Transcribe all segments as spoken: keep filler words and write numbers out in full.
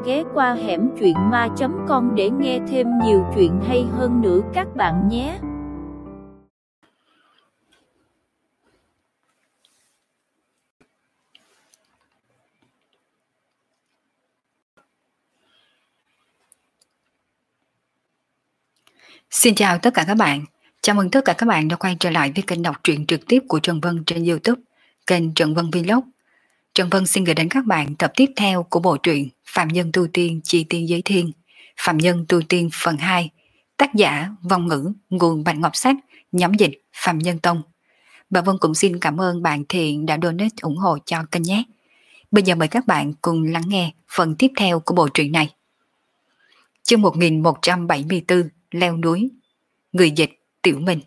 ghé qua hẻm truyện ma chấm com để nghe thêm nhiều chuyện hay hơn nữa các bạn nhé. Xin chào tất cả các bạn. Chào mừng tất cả các bạn đã quay trở lại với kênh đọc truyện trực tiếp của Trần Vân trên YouTube, kênh Trần Vân Vlog. Trần Vân xin gửi đến các bạn tập tiếp theo của bộ truyện Phạm Nhân Tu Tiên Chi Tiên Giới Thiên, Phạm Nhân Tu Tiên phần hai, tác giả Vong Ngữ, nguồn Bạch Ngọc Sách, nhóm dịch Phạm Nhân Tông. Bà Vân cũng xin cảm ơn bạn Thiện đã donate ủng hộ cho kênh nhé. Bây giờ mời các bạn cùng lắng nghe phần tiếp theo của bộ truyện này. Chương một nghìn một trăm bảy mươi tư, Leo núi. Người dịch Tiểu Minh.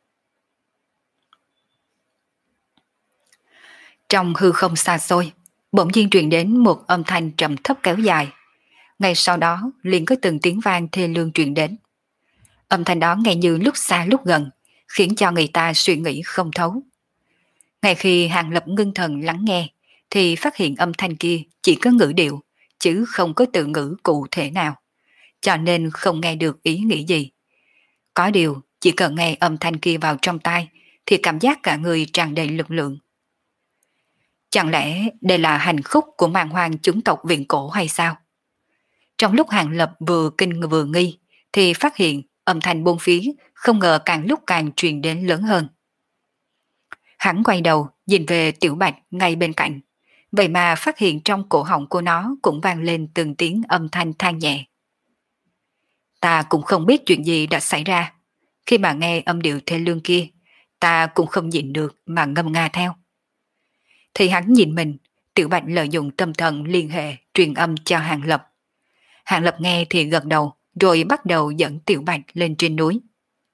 Trong hư không xa xôi, bỗng nhiên truyền đến một âm thanh trầm thấp kéo dài. Ngay sau đó liền có từng tiếng vang thê lương truyền đến. Âm thanh đó nghe như lúc xa lúc gần, khiến cho người ta suy nghĩ không thấu. Ngay khi Hàng Lập ngưng thần lắng nghe, thì phát hiện âm thanh kia chỉ có ngữ điệu, chứ không có từ ngữ cụ thể nào, cho nên không nghe được ý nghĩ gì. Có điều, chỉ cần nghe âm thanh kia vào trong tai, thì cảm giác cả người tràn đầy lực lượng. Chẳng lẽ đây là hành khúc của man hoang chúng tộc viễn cổ hay sao? Trong lúc Hàng Lập vừa kinh vừa nghi, thì phát hiện âm thanh bốn phía không ngờ càng lúc càng truyền đến lớn hơn. Hắn quay đầu nhìn về Tiểu Bạch ngay bên cạnh, vậy mà phát hiện trong cổ họng của nó cũng vang lên từng tiếng âm thanh than nhẹ. Ta cũng không biết chuyện gì đã xảy ra. Khi mà nghe âm điệu thê lương kia, ta cũng không nhịn được mà ngâm nga theo. Thì hắn nhìn mình, Tiểu Bạch lợi dụng tâm thần liên hệ truyền âm cho Hàng Lập. Hàng Lập nghe thì gật đầu, rồi bắt đầu dẫn Tiểu Bạch lên trên núi.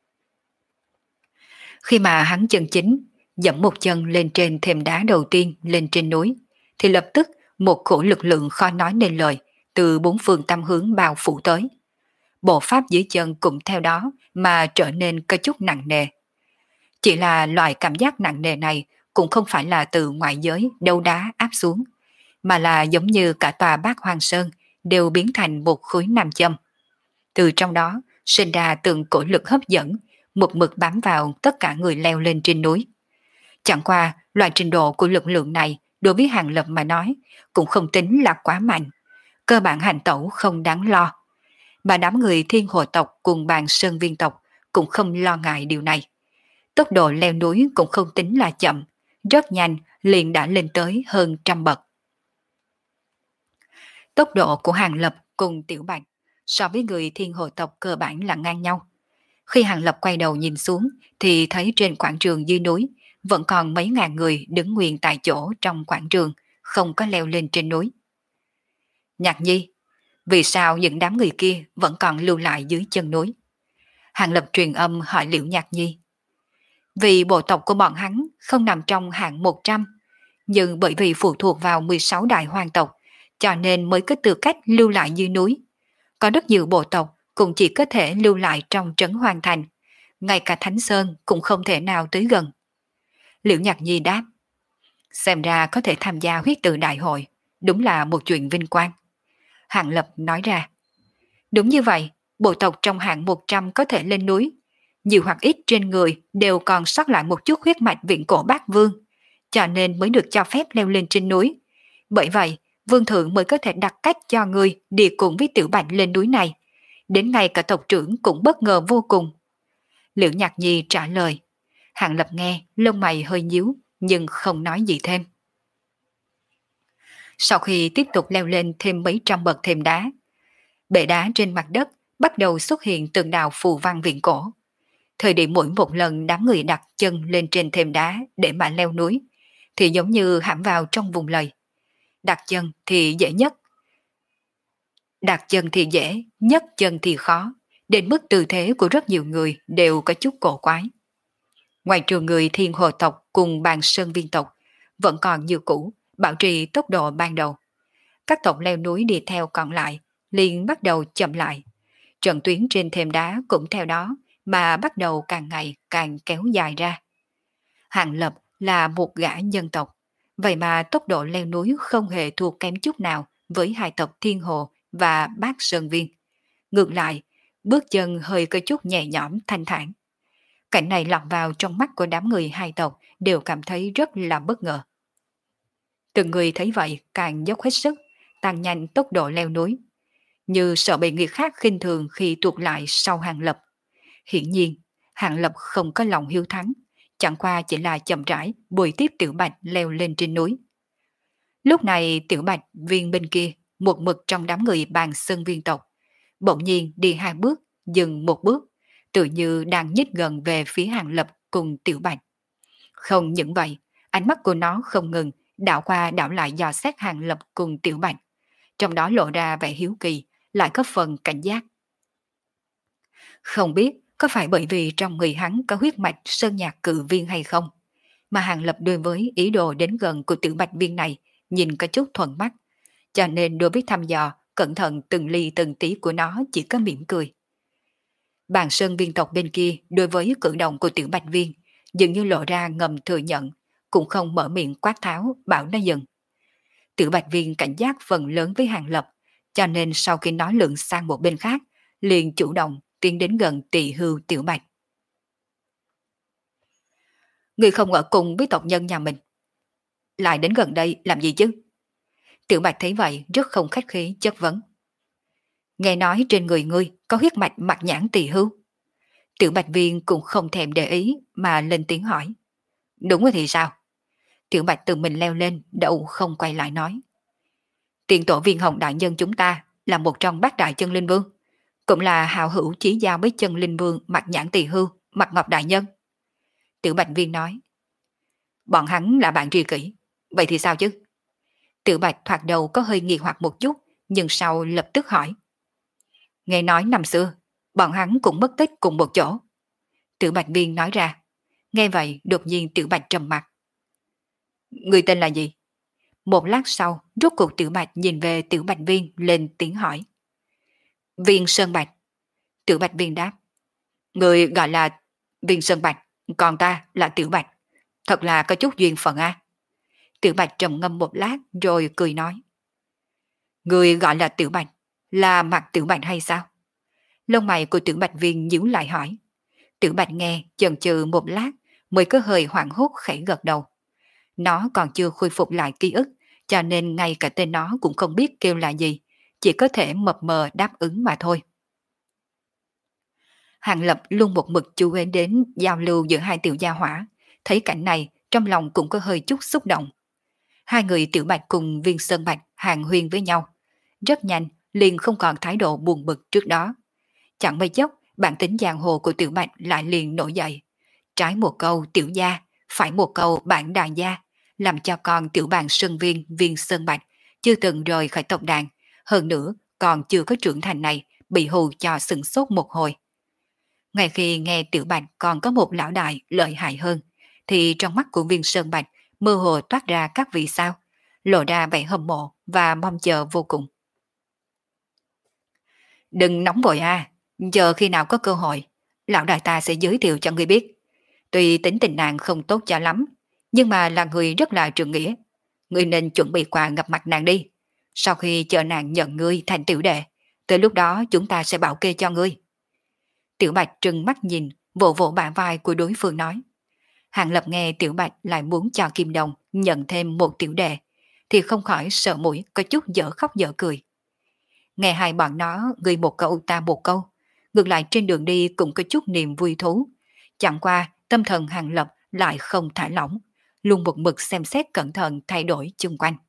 Khi mà hắn chân chính dẫm một chân lên trên thềm đá đầu tiên lên trên núi, thì lập tức một khổ lực lượng khó nói nên lời từ bốn phương tám hướng bao phủ tới. Bộ pháp dưới chân cũng theo đó mà trở nên có chút nặng nề. Chỉ là loại cảm giác nặng nề này cũng không phải là từ ngoại giới đấu đá áp xuống, mà là giống như cả tòa Bát Hoang Sơn đều biến thành một khối nam châm. Từ trong đó sinh ra từng cổ lực hấp dẫn, một mực bám vào tất cả người leo lên trên núi. Chẳng qua loại trình độ của lực lượng này đối với Hàng Lập mà nói cũng không tính là quá mạnh, cơ bản hành tẩu không đáng lo. Mà đám người Thiên Hồ tộc cùng Bàn Sơn Viên tộc cũng không lo ngại điều này. Tốc độ leo núi cũng không tính là chậm, rất nhanh liền đã lên tới hơn trăm bậc. Tốc độ của Hàng Lập cùng Tiểu Bạch so với người Thiên Hồ tộc cơ bản là ngang nhau. Khi Hàng Lập quay đầu nhìn xuống thì thấy trên quảng trường dưới núi vẫn còn mấy ngàn người đứng nguyên tại chỗ trong quảng trường, không có leo lên trên núi. Nhạc Nhi, vì sao những đám người kia vẫn còn lưu lại dưới chân núi? Hàng Lập truyền âm hỏi Liễu Nhạc Nhi. Vì bộ tộc của bọn hắn không nằm trong hạng một trăm, nhưng bởi vì phụ thuộc vào mười sáu đại hoàng tộc, cho nên mới có tư cách lưu lại dưới núi. Có rất nhiều bộ tộc cũng chỉ có thể lưu lại trong trấn Hoàng Thành, ngay cả Thánh Sơn cũng không thể nào tới gần. Liễu Nhạc Nhi đáp. Xem ra có thể tham gia huyết tự đại hội, đúng là một chuyện vinh quang. Hàng Lập nói ra. Đúng như vậy, bộ tộc trong hạng một trăm có thể lên núi, nhiều hoặc ít trên người đều còn sót lại một chút huyết mạch viễn cổ Bát Vương, cho nên mới được cho phép leo lên trên núi. Bởi vậy, Vương Thượng mới có thể đặt cách cho người đi cùng với Tiểu Bạch lên núi này. Đến ngay cả tộc trưởng cũng bất ngờ vô cùng. Liễu Nhạc Nhi trả lời. Hàng Lập nghe, lông mày hơi nhíu, nhưng không nói gì thêm. Sau khi tiếp tục leo lên thêm mấy trăm bậc thềm đá, bệ đá trên mặt đất bắt đầu xuất hiện từng đạo phù văn viễn cổ. Thời điểm mỗi một lần đám người đặt chân lên trên thềm đá để mà leo núi, thì giống như hãm vào trong vùng lầy. Đặt chân thì dễ nhất. Đặt chân thì dễ, nhấc chân thì khó, đến mức tư thế của rất nhiều người đều có chút cổ quái. Ngoài trừ người Thiên Hồ tộc cùng Bàn Sơn Viên tộc vẫn còn như cũ, bảo trì tốc độ ban đầu. Các tộc leo núi đi theo còn lại liền bắt đầu chậm lại. Trận tuyến trên thềm đá cũng theo đó mà bắt đầu càng ngày càng kéo dài ra. Hàng Lập là một gã nhân tộc, vậy mà tốc độ leo núi không hề thua kém chút nào với hai tộc Thiên Hồ và bát sơn viên. Ngược lại, bước chân hơi có chút nhẹ nhõm thanh thản. Cảnh này lọt vào trong mắt của đám người hai tộc đều cảm thấy rất là bất ngờ. Từng người thấy vậy càng dốc hết sức, tăng nhanh tốc độ leo núi, như sợ bị người khác khinh thường khi tuột lại sau Hàng Lập. Hiển nhiên, Hàng Lập không có lòng hiếu thắng, chẳng qua chỉ là chậm rãi bồi tiếp Tiểu Bạch leo lên trên núi. Lúc này Tiểu Bạch viên bên kia, một mực trong đám người Bàn Sơn viên tộc, bỗng nhiên đi hai bước, dừng một bước, tự như đang nhích gần về phía Hàng Lập cùng Tiểu Bạch. Không những vậy, ánh mắt của nó không ngừng đảo qua đảo lại dò xét Hàng Lập cùng Tiểu Bạch, trong đó lộ ra vẻ hiếu kỳ, lại có phần cảnh giác. Không biết có phải bởi vì trong người hắn có huyết mạch sơn nhạc cự viên hay không, mà Hàng Lập đối với ý đồ đến gần của Tiểu Bạch viên này nhìn có chút thuận mắt, cho nên đối với thăm dò, cẩn thận từng ly từng tí của nó chỉ có mỉm cười. Bàn Sơn viên tộc bên kia đối với cử động của Tiểu Bạch viên dường như lộ ra ngầm thừa nhận, cũng không mở miệng quát tháo bảo nó dừng. Tiểu Bạch viên cảnh giác phần lớn với Hàng Lập, cho nên sau khi nó lượn sang một bên khác, liền chủ động tiến đến gần tỳ hưu Tiểu Bạch. Người không ở cùng với tộc nhân nhà mình, lại đến gần đây làm gì chứ? Tiểu Bạch thấy vậy rất không khách khí chất vấn. Nghe nói trên người ngươi có huyết mạch mặt nhãn tỳ hưu. Tiểu Bạch viên cũng không thèm để ý mà lên tiếng hỏi. Đúng rồi thì sao? Tiểu Bạch tự mình leo lên, đậu không quay lại nói. Tiền tổ viên Hồng đại nhân chúng ta là một trong bát đại chân linh vương, cũng là hào hữu chí giao với chân linh vương mặt nhãn tỳ hưu, mặt ngọc đại nhân. Tiểu Bạch viên nói. Bọn hắn là bạn tri kỷ, vậy thì sao chứ? Tiểu Bạch thoạt đầu có hơi nghi hoặc một chút, nhưng sau lập tức hỏi. Nghe nói năm xưa, bọn hắn cũng mất tích cùng một chỗ. Tiểu Bạch viên nói ra. Nghe vậy đột nhiên Tiểu Bạch trầm mặt. Người tên là gì? Một lát sau, rốt cuộc Tiểu Bạch nhìn về Tiểu Bạch viên lên tiếng hỏi. Viên Sơn Bạch. Tiểu Bạch viên đáp. Người gọi là Viên Sơn Bạch, còn ta là Tiểu Bạch. Thật là có chút duyên phận a. Tiểu Bạch trầm ngâm một lát rồi cười nói. Người gọi là Tiểu Bạch, là mặt Tiểu Bạch hay sao? Lông mày của Tiểu Bạch viên nhíu lại hỏi. Tiểu Bạch nghe chần chừ một lát mới có hơi hoảng hốt khẽ gật đầu. Nó còn chưa khôi phục lại ký ức, cho nên ngay cả tên nó cũng không biết kêu là gì, chỉ có thể mập mờ đáp ứng mà thôi. Hàng Lập luôn một mực chú ý đến giao lưu giữa hai tiểu gia hỏa, thấy cảnh này trong lòng cũng có hơi chút xúc động. Hai người Tiểu Bạch cùng Viên Sơn Bạch hàn huyên với nhau, rất nhanh liền không còn thái độ buồn bực trước đó. Chẳng mấy chốc bản tính giang hồ của Tiểu Bạch lại liền nổi dậy, trái một câu tiểu gia, phải một câu bản đàn gia, làm cho con tiểu bàn sơn viên Viên Sơn Bạch chưa từng rời khỏi tộc đàn, hơn nữa còn chưa có trưởng thành này bị hù cho sửng sốt một hồi. Ngay khi nghe Tiểu Bạch còn có một lão đại lợi hại hơn, thì trong mắt của Viên Sơn Bạch mơ hồ toát ra các vì sao, lộ ra vẻ hâm mộ và mong chờ vô cùng. Đừng nóng vội à, chờ khi nào có cơ hội, lão đại ta sẽ giới thiệu cho ngươi biết. Tuy tính tình nàng không tốt cho lắm, nhưng mà là người rất là trượng nghĩa. Ngươi nên chuẩn bị quà gặp mặt nàng đi. Sau khi chờ nàng nhận ngươi thành tiểu đệ, tới lúc đó chúng ta sẽ bảo kê cho ngươi. Tiểu Bạch trừng mắt nhìn, vỗ vỗ bả vai của đối phương nói. Hàng Lập nghe Tiểu Bạch lại muốn cho Kim Đồng nhận thêm một tiểu đệ, thì không khỏi sợ mũi có chút dở khóc dở cười. Nghe hai bọn nó gửi một câu ta một câu, ngược lại trên đường đi cũng có chút niềm vui thú. Chẳng qua tâm thần Hàng Lập lại không thả lỏng, luôn một mực xem xét cẩn thận thay đổi chung quanh.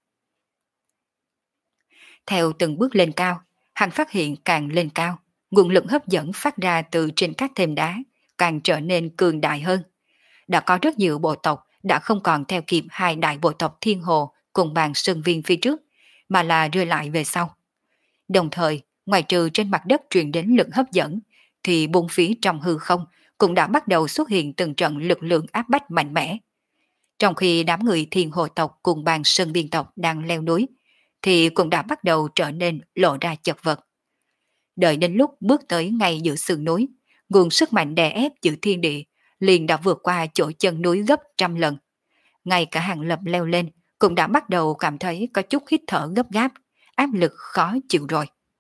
Theo từng bước lên cao, hắn phát hiện càng lên cao, nguồn lực hấp dẫn phát ra từ trên các thềm đá càng trở nên cường đại hơn. Đã có rất nhiều bộ tộc đã không còn theo kịp hai đại bộ tộc Thiên Hồ cùng Bàn Sơn Viên phía trước, mà là rơi lại về sau. Đồng thời, ngoài trừ trên mặt đất truyền đến lực hấp dẫn, thì bốn phía trong hư không cũng đã bắt đầu xuất hiện từng trận lực lượng áp bách mạnh mẽ. Trong khi đám người Thiên Hồ tộc cùng Bàn Sơn Viên tộc đang leo núi, thì cũng đã bắt đầu trở nên lộ ra chật vật. Đợi đến lúc bước tới ngay giữa sườn núi, nguồn sức mạnh đè ép giữa thiên địa liền đã vượt qua chỗ chân núi gấp trăm lần. Ngay cả Hàng Lập leo lên cũng đã bắt đầu cảm thấy có chút hít thở gấp gáp, áp lực khó chịu rồi.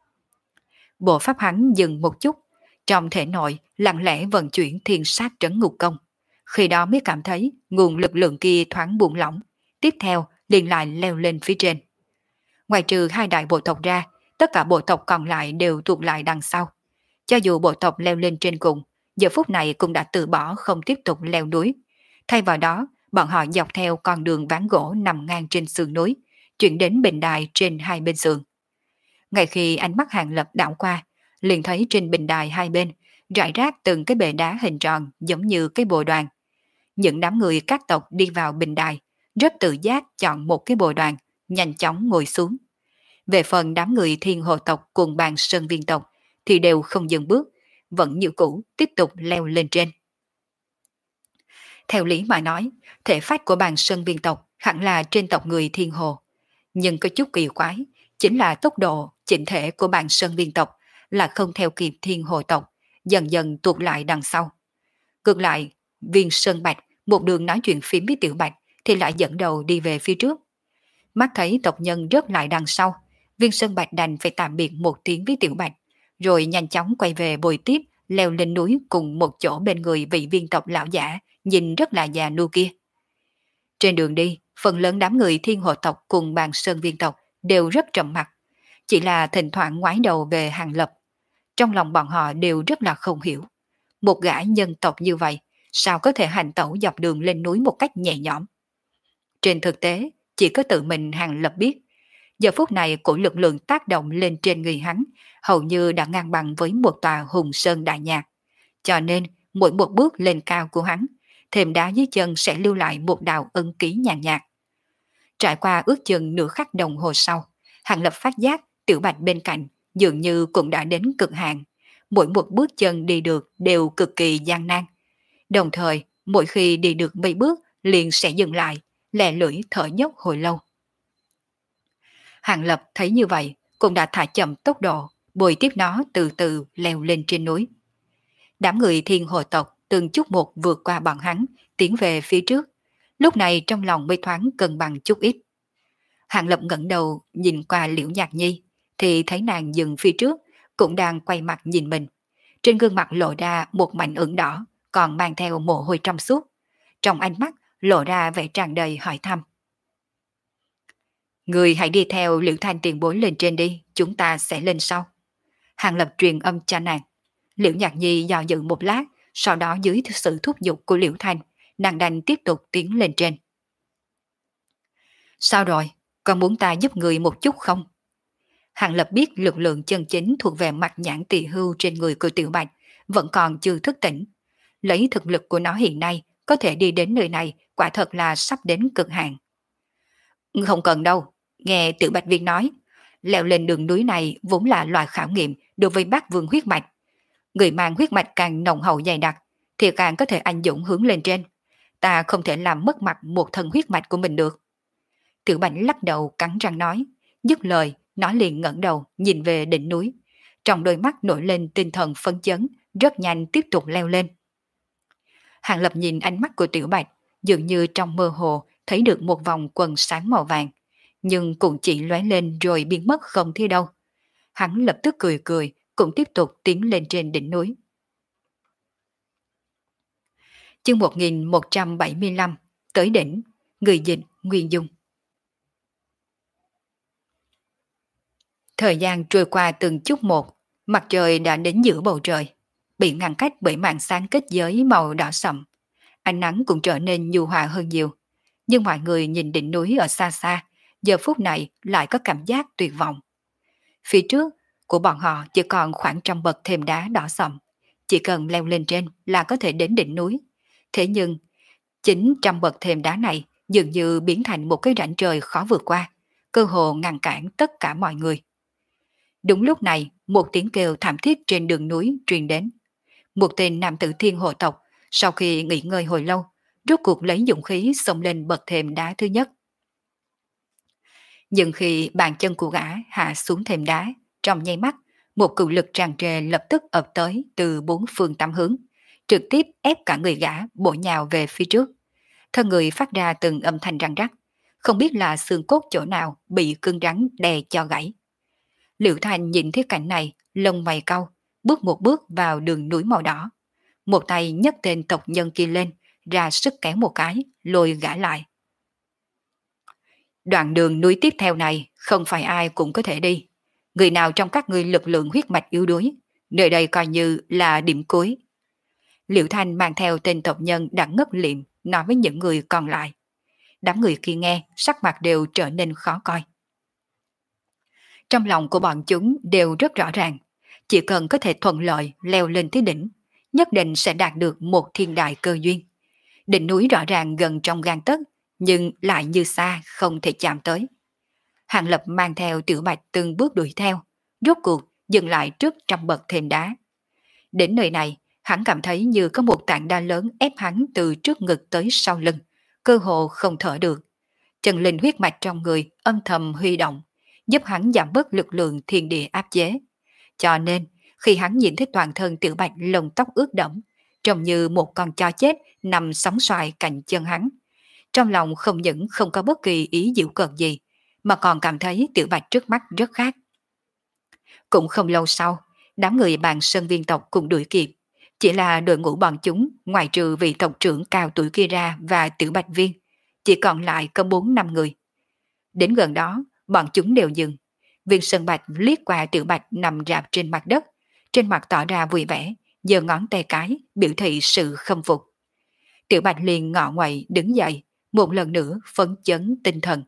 Bộ pháp hắn dừng một chút, trong thể nội lặng lẽ vận chuyển thiên sát trấn ngục công. Khi đó mới cảm thấy nguồn lực lượng kia thoáng buông lỏng, tiếp theo liền lại leo lên phía trên. Ngoài trừ hai đại bộ tộc ra, tất cả bộ tộc còn lại đều tụt lại đằng sau. Cho dù bộ tộc leo lên trên cùng, giờ phút này cũng đã từ bỏ không tiếp tục leo núi. Thay vào đó, bọn họ dọc theo con đường ván gỗ nằm ngang trên sườn núi, chuyển đến bình đài trên hai bên sườn. Ngay khi ánh mắt Hàng Lập đảo qua, liền thấy trên bình đài hai bên rải rác từng cái bệ đá hình tròn giống như cái bồ đoàn. Những đám người các tộc đi vào bình đài, rất tự giác chọn một cái bồ đoàn, nhanh chóng ngồi xuống. Về phần đám người thiên hồ tộc cùng bàn sơn viên tộc thì đều không dừng bước, vẫn như cũ tiếp tục leo lên trên. Theo lý mà nói, thể phách của bàn sơn viên tộc hẳn là trên tộc người thiên hồ. Nhưng có chút kỳ quái, chính là tốc độ chỉnh thể của bàn sơn viên tộc là không theo kịp thiên hồ tộc, dần dần tuột lại đằng sau. Ngược lại, viên sơn bạch một đường nói chuyện phím với tiểu bạch thì lại dẫn đầu đi về phía trước. Mắt thấy tộc nhân rớt lại đằng sau, viên sơn bạch đành phải tạm biệt một tiếng với tiểu bạch, rồi nhanh chóng quay về bồi tiếp leo lên núi cùng một chỗ bên người vị viên tộc lão giả nhìn rất là già nua kia. Trên đường đi, phần lớn đám người thiên hồ tộc cùng bàn sơn viên tộc đều rất trầm mặc, chỉ là thỉnh thoảng ngoái đầu về Hàng Lập. Trong lòng bọn họ đều rất là không hiểu, một gã nhân tộc như vậy sao có thể hành tẩu dọc đường lên núi một cách nhẹ nhõm. Trên thực tế, chỉ có tự mình Hàng Lập biết, giờ phút này của lực lượng tác động lên trên người hắn hầu như đã ngang bằng với một tòa hùng sơn đại nhạc, cho nên mỗi một bước lên cao của hắn, thềm đá dưới chân sẽ lưu lại một đạo ân ký nhàn nhạt. Trải qua ước chừng nửa khắc đồng hồ sau, Hàng Lập phát giác tiểu bạch bên cạnh dường như cũng đã đến cực hạn, mỗi một bước chân đi được đều cực kỳ gian nan. Đồng thời, mỗi khi đi được mấy bước liền sẽ dừng lại, lè lưỡi thở dốc hồi lâu. Hàng Lập thấy như vậy, cũng đã thả chậm tốc độ, bồi tiếp nó từ từ leo lên trên núi. Đám người thiên hồ tộc từng chút một vượt qua bọn hắn, tiến về phía trước. Lúc này trong lòng mới thoáng cân bằng chút ít. Hàng Lập ngẩng đầu nhìn qua Liễu Nhạc Nhi, thì thấy nàng dừng phía trước, cũng đang quay mặt nhìn mình. Trên gương mặt lộ ra một mảnh ửng đỏ, còn mang theo mồ hôi trong suốt. Trong ánh mắt lộ ra vẻ tràn đầy hỏi thăm. Người hãy đi theo Liễu Thanh tiền bối lên trên đi, chúng ta sẽ lên sau. Hàng Lập truyền âm cho nàng. Liễu Nhạc Nhi dò dự một lát, sau đó dưới sự thúc giục của Liễu Thanh, nàng đành tiếp tục tiến lên trên. Sao rồi, còn muốn ta giúp người một chút không? Hàng Lập biết lực lượng chân chính thuộc về mặt nhãn tỳ hưu trên người của Tiểu Bạch vẫn còn chưa thức tỉnh. Lấy thực lực của nó hiện nay có thể đi đến nơi này quả thật là sắp đến cực hạn. Không cần đâu, nghe Tiểu Bạch Viên nói, leo lên đường núi này vốn là loại khảo nghiệm đối với bác vương huyết mạch. Người mang huyết mạch càng nồng hậu dày đặc thì càng có thể anh dũng hướng lên trên. Ta không thể làm mất mặt một thân huyết mạch của mình được. Tiểu Bạch lắc đầu cắn răng nói, dứt lời nó liền ngẩng đầu nhìn về đỉnh núi, trong đôi mắt nổi lên tinh thần phấn chấn, rất nhanh tiếp tục leo lên. Hàng Lập nhìn ánh mắt của Tiểu Bạch, dường như trong mơ hồ thấy được một vòng quần sáng màu vàng, nhưng cũng chỉ lóe lên rồi biến mất không thấy đâu. Hắn lập tức cười cười, cũng tiếp tục tiến lên trên đỉnh núi. Chương một nghìn một trăm bảy mươi lăm, tới đỉnh, người dịch Nguyên Dung. Thời gian trôi qua từng chút một, mặt trời đã đến giữa bầu trời, bị ngăn cách bởi màn sáng kết giới màu đỏ sậm. Ánh nắng cũng trở nên nhu hòa hơn nhiều, nhưng mọi người nhìn đỉnh núi ở xa xa, giờ phút này lại có cảm giác tuyệt vọng. Phía trước của bọn họ chỉ còn khoảng trăm bậc thềm đá đỏ sậm, chỉ cần leo lên trên là có thể đến đỉnh núi. Thế nhưng, chính trăm bậc thềm đá này dường như biến thành một cái rãnh trời khó vượt qua, cơ hồ ngăn cản tất cả mọi người. Đúng lúc này, một tiếng kêu thảm thiết trên đường núi truyền đến. Một tên nam tử thiên hồ tộc, sau khi nghỉ ngơi hồi lâu, rốt cuộc lấy dũng khí xông lên bậc thềm đá thứ nhất. Nhưng khi bàn chân của gã hạ xuống thềm đá, trong nháy mắt, một cự lực tràn trề lập tức ập tới từ bốn phương tám hướng, trực tiếp ép cả người gã bổ nhào về phía trước. Thân người phát ra từng âm thanh răng rắc, không biết là xương cốt chỗ nào bị cứng rắn đè cho gãy. Liễu Thanh nhìn thấy cảnh này, lông mày cau, bước một bước vào đường núi màu đỏ. Một tay nhấc tên tộc nhân kia lên, ra sức kéo một cái, lôi gã lại. Đoạn đường núi tiếp theo này không phải ai cũng có thể đi. Người nào trong các ngươi lực lượng huyết mạch yếu đuối, nơi đây coi như là điểm cuối. Liễu Thanh mang theo tên tộc nhân đã ngất liệm, nói với những người còn lại. Đám người kia nghe, sắc mặt đều trở nên khó coi. Trong lòng của bọn chúng đều rất rõ ràng, chỉ cần có thể thuận lợi leo lên tới đỉnh, nhất định sẽ đạt được một thiên đại cơ duyên. Đỉnh núi rõ ràng gần trong gang tấc, nhưng lại như xa không thể chạm tới. Hàng Lập mang theo Tiểu Bạch từng bước đuổi theo, rốt cuộc dừng lại trước trăm bậc thềm đá. Đến nơi này, hắn cảm thấy như có một tảng đá lớn ép hắn từ trước ngực tới sau lưng, cơ hồ không thở được. Chân linh huyết mạch trong người âm thầm huy động, giúp hắn giảm bớt lực lượng thiên địa áp chế. Cho nên, khi hắn nhìn thấy toàn thân Tiểu Bạch lông tóc ướt đẫm, trông như một con chó chết nằm sóng xoài cạnh chân hắn. Trong lòng không những không có bất kỳ ý giễu cợt gì, mà còn cảm thấy Tiểu Bạch trước mắt rất khác. Cũng không lâu sau, đám người bàn sơn viên tộc cũng đuổi kịp. Chỉ là đội ngũ bọn chúng, ngoài trừ vị tộc trưởng cao tuổi kia ra và Tiểu Bạch Viên, chỉ còn lại có bốn năm người. Đến gần đó, bọn chúng đều dừng. Viên Sơn Bạch liếc qua Tiểu Bạch nằm rạp trên mặt đất, trên mặt tỏ ra vui vẻ, giơ ngón tay cái, biểu thị sự khâm phục. Tiểu Bạch liền ngọ nguậy đứng dậy, một lần nữa phấn chấn tinh thần.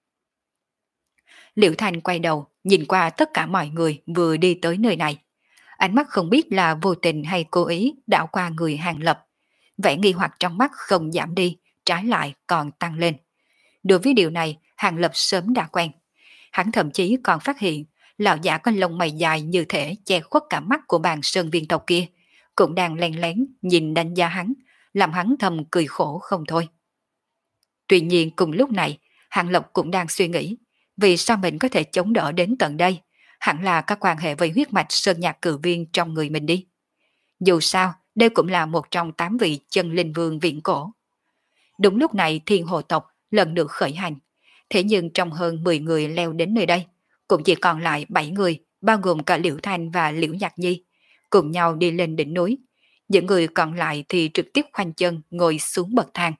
Liễu Thanh quay đầu, nhìn qua tất cả mọi người vừa đi tới nơi này. Ánh mắt không biết là vô tình hay cố ý đảo qua người Hàng Lập. Vẻ nghi hoặc trong mắt không giảm đi, trái lại còn tăng lên. Đối với điều này, Hàng Lập sớm đã quen. Hắn thậm chí còn phát hiện, lão giả có lông mày dài như thể che khuất cả mắt của bàn sơn viên tộc kia, cũng đang len lén nhìn đánh giá hắn, làm hắn thầm cười khổ không thôi. Tuy nhiên cùng lúc này, Hàng Lập cũng đang suy nghĩ, vì sao mình có thể chống đỡ đến tận đây, hẳn là các quan hệ với huyết mạch sơn nhạc cử viên trong người mình đi. Dù sao, đây cũng là một trong tám vị chân linh vương viễn cổ. Đúng lúc này thiên hồ tộc lần nữa khởi hành, thế nhưng trong hơn mười người leo đến nơi đây, cũng chỉ còn lại bảy người, bao gồm cả Liễu Thanh và Liễu Nhạc Nhi, cùng nhau đi lên đỉnh núi. Những người còn lại thì trực tiếp khoanh chân ngồi xuống bậc thang.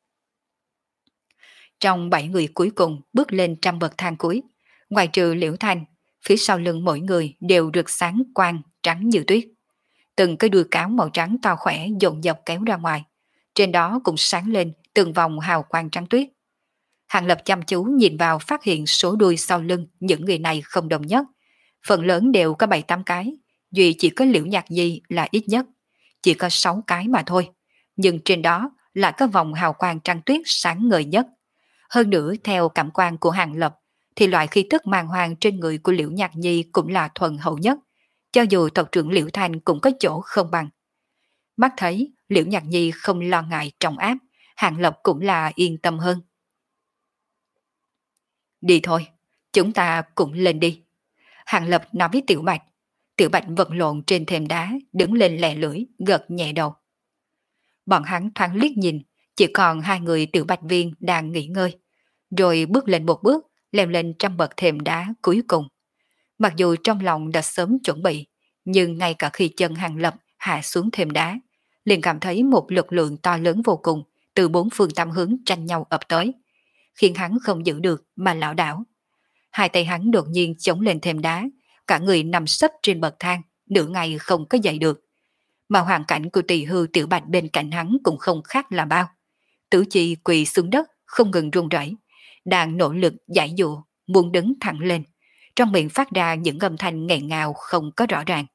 Trong bảy người cuối cùng bước lên trăm bậc thang cuối, ngoài trừ Liễu Thanh, phía sau lưng mỗi người đều rực sáng quang trắng như tuyết. Từng cái đuôi cáo màu trắng to khỏe dồn dập kéo ra ngoài, trên đó cũng sáng lên từng vòng hào quang trắng tuyết. Hàng Lập chăm chú nhìn vào phát hiện số đuôi sau lưng những người này không đồng nhất. Phần lớn đều có bảy tám cái, duy chỉ có Liễu Nhạc Nhi là ít nhất, chỉ có sáu cái mà thôi. Nhưng trên đó lại có vòng hào quang trắng tuyết sáng ngời nhất. Hơn nữa theo cảm quan của Hàng Lập, thì loại khí tức màng hoàng trên người của Liễu Nhạc Nhi cũng là thuần hậu nhất, cho dù tộc trưởng Liễu Thanh cũng có chỗ không bằng. Mắt thấy Liễu Nhạc Nhi không lo ngại trọng áp, Hàng Lập cũng là yên tâm hơn. Đi thôi, chúng ta cũng lên đi. Hàng Lập nói với Tiểu Bạch. Tiểu Bạch vật lộn trên thềm đá, đứng lên lẹ lưỡi, gật nhẹ đầu. Bọn hắn thoáng liếc nhìn, chỉ còn hai người Tiểu Bạch Viên đang nghỉ ngơi, rồi bước lên một bước, leo lên trăm bậc thềm đá cuối cùng. Mặc dù trong lòng đã sớm chuẩn bị, nhưng ngay cả khi chân Hàng Lập hạ xuống thềm đá, liền cảm thấy một lực lượng to lớn vô cùng từ bốn phương tám hướng tranh nhau ập tới, khiến hắn không giữ được mà lảo đảo. Hai tay hắn đột nhiên chống lên thềm đá, cả người nằm sấp trên bậc thang, nửa ngày không có dậy được. Mà hoàn cảnh của Tỳ Hư Tiểu Bạch bên cạnh hắn cũng không khác là bao. Tứ chi quỳ xuống đất, không ngừng run rẩy, đang nỗ lực giải dụa, muốn đứng thẳng lên, trong miệng phát ra những âm thanh nghẹn ngào không có rõ ràng.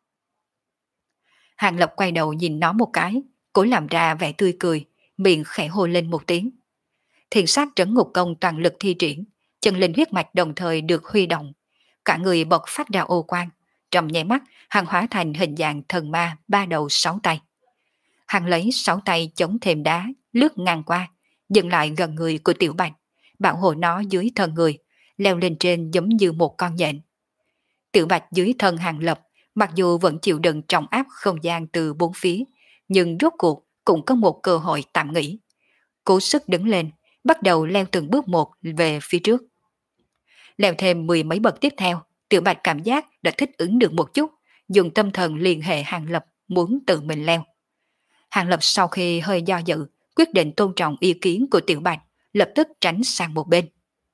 Hàng Lập quay đầu nhìn nó một cái, cố làm ra vẻ tươi cười, miệng khẽ hô lên một tiếng. Thiền sát trấn ngục công toàn lực thi triển, chân linh huyết mạch đồng thời được huy động, cả người bộc phát ra ô quang, trong nháy mắt hàng hóa thành hình dạng thần ma ba đầu sáu tay. Hàng lấy sáu tay chống thềm đá, lướt ngang qua, dừng lại gần người của Tiểu Bạch, bảo hộ nó dưới thân người, leo lên trên giống như một con nhện. Tiểu Bạch dưới thân Hàng Lập, mặc dù vẫn chịu đựng trọng áp không gian từ bốn phía, nhưng rốt cuộc cũng có một cơ hội tạm nghỉ. Cố sức đứng lên, bắt đầu leo từng bước một về phía trước. Leo thêm mười mấy bậc tiếp theo, Tiểu Bạch cảm giác đã thích ứng được một chút, dùng tâm thần liên hệ Hàng Lập muốn tự mình leo. Hàng Lập sau khi hơi do dự, quyết định tôn trọng ý kiến của Tiểu Bạch, lập tức tránh sang một bên.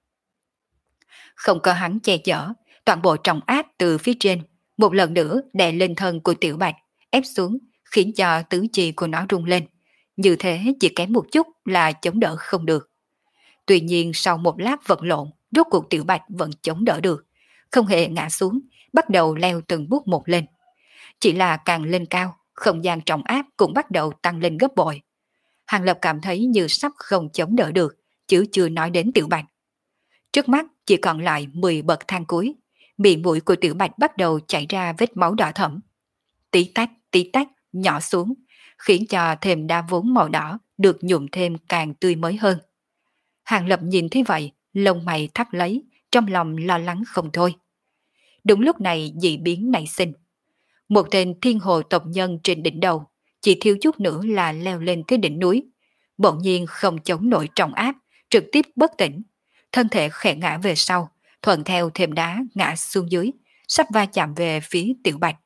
Không có hắn che chở, toàn bộ trọng áp từ phía trên, một lần nữa đè lên thân của Tiểu Bạch, ép xuống, khiến cho tứ chi của nó rung lên. Như thế chỉ kém một chút là chống đỡ không được. Tuy nhiên sau một lát vật lộn, rốt cuộc Tiểu Bạch vẫn chống đỡ được, không hề ngã xuống, bắt đầu leo từng bước một lên. Chỉ là càng lên cao, không gian trọng áp cũng bắt đầu tăng lên gấp bội. Hàng Lập cảm thấy như sắp không chống đỡ được, chứ chưa nói đến Tiểu Bạch. Trước mắt chỉ còn lại mười bậc thang cuối, miệng mũi của Tiểu Bạch bắt đầu chảy ra vết máu đỏ thẫm. Tí tách, tí tách, nhỏ xuống, khiến cho thềm đá vốn màu đỏ được nhuộm thêm càng tươi mới hơn. Hàng Lập nhìn thấy vậy, lông mày thắt lấy, trong lòng lo lắng không thôi. Đúng lúc này dị biến nảy sinh. Một tên thiên hồ tộc nhân trên đỉnh đầu, chỉ thiếu chút nữa là leo lên tới đỉnh núi. Bỗng nhiên không chống nổi trọng áp, trực tiếp bất tỉnh. Thân thể khẽ ngã về sau, thuận theo thềm đá ngã xuống dưới, sắp va chạm về phía Tiểu Bạch.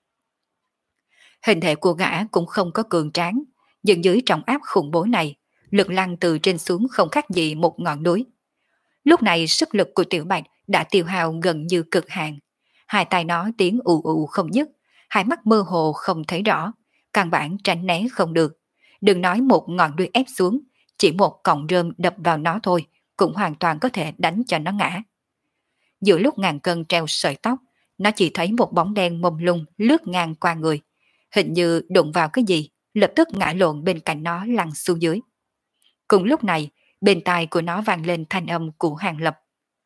Hình thể của gã cũng không có cường tráng, nhưng dưới trọng áp khủng bố này, lực lăn từ trên xuống không khác gì một ngọn núi. Lúc này sức lực của Tiểu Bạch đã tiêu hao gần như cực hạn. Hai tay nó tiếng ù ù không dứt, hai mắt mơ hồ không thấy rõ, căn bản tránh né không được. Đừng nói một ngọn đuôi ép xuống, chỉ một cọng rơm đập vào nó thôi, cũng hoàn toàn có thể đánh cho nó ngã. Giữa lúc ngàn cân treo sợi tóc, nó chỉ thấy một bóng đen mông lung lướt ngang qua người. Hình như đụng vào cái gì, lập tức ngã lộn bên cạnh nó lăn xuống dưới. Cùng lúc này, bên tai của nó vang lên thanh âm của Hàng Lập.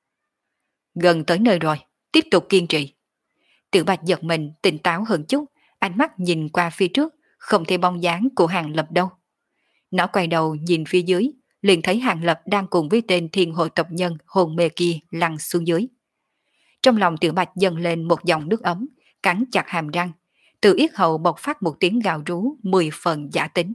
Gần tới nơi rồi, tiếp tục kiên trì. Tiểu Bạch giật mình tỉnh táo hơn chút, ánh mắt nhìn qua phía trước, không thấy bóng dáng của Hàng Lập đâu. Nó quay đầu nhìn phía dưới, liền thấy Hàng Lập đang cùng với tên thiên hội tộc nhân hồn mê kia lăn xuống dưới. Trong lòng Tiểu Bạch dâng lên một dòng nước ấm, cắn chặt hàm răng, từ yết hầu bộc phát một tiếng gào rú mười phần giả tính.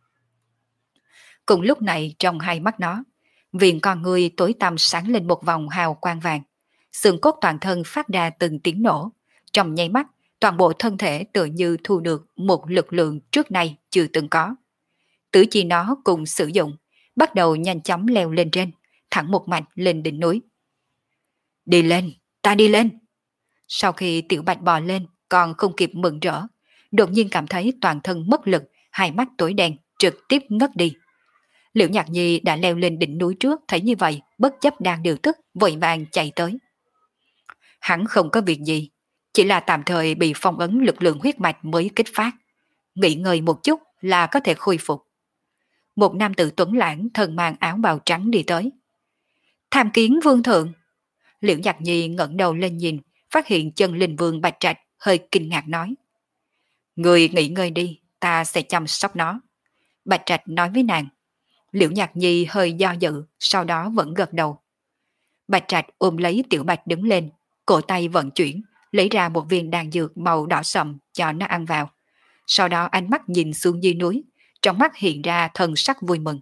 Cùng lúc này trong hai mắt nó, viền con người tối tăm sáng lên một vòng hào quang vàng, xương cốt toàn thân phát ra từng tiếng nổ, trong nháy mắt toàn bộ thân thể tự như thu được một lực lượng trước nay chưa từng có. Tứ chi nó cùng sử dụng, bắt đầu nhanh chóng leo lên trên, thẳng một mạch lên đỉnh núi. Đi lên, ta đi lên. Sau khi Tiểu Bạch bò lên, còn không kịp mừng rỡ, đột nhiên cảm thấy toàn thân mất lực, hai mắt tối đen, trực tiếp ngất đi. Liễu Nhạc Nhi đã leo lên đỉnh núi trước, thấy như vậy, bất chấp đang điều tức, vội vàng chạy tới. Hắn không có việc gì, chỉ là tạm thời bị phong ấn lực lượng huyết mạch mới kích phát. Nghỉ ngơi một chút là có thể khôi phục. Một nam tử tuấn lãng thân mang áo bào trắng đi tới. Tham kiến vương thượng. Liễu Nhạc Nhi ngẩng đầu lên nhìn, phát hiện chân linh vương Bạch Trạch, hơi kinh ngạc nói. Người nghỉ ngơi đi, ta sẽ chăm sóc nó. Bạch Trạch nói với nàng. Liễu Nhạc Nhi hơi do dự, sau đó vẫn gật đầu. Bạch Trạch ôm lấy Tiểu Bạch đứng lên, cổ tay vận chuyển, lấy ra một viên đan dược màu đỏ sậm cho nó ăn vào. Sau đó ánh mắt nhìn xuống dưới núi, trong mắt hiện ra thần sắc vui mừng.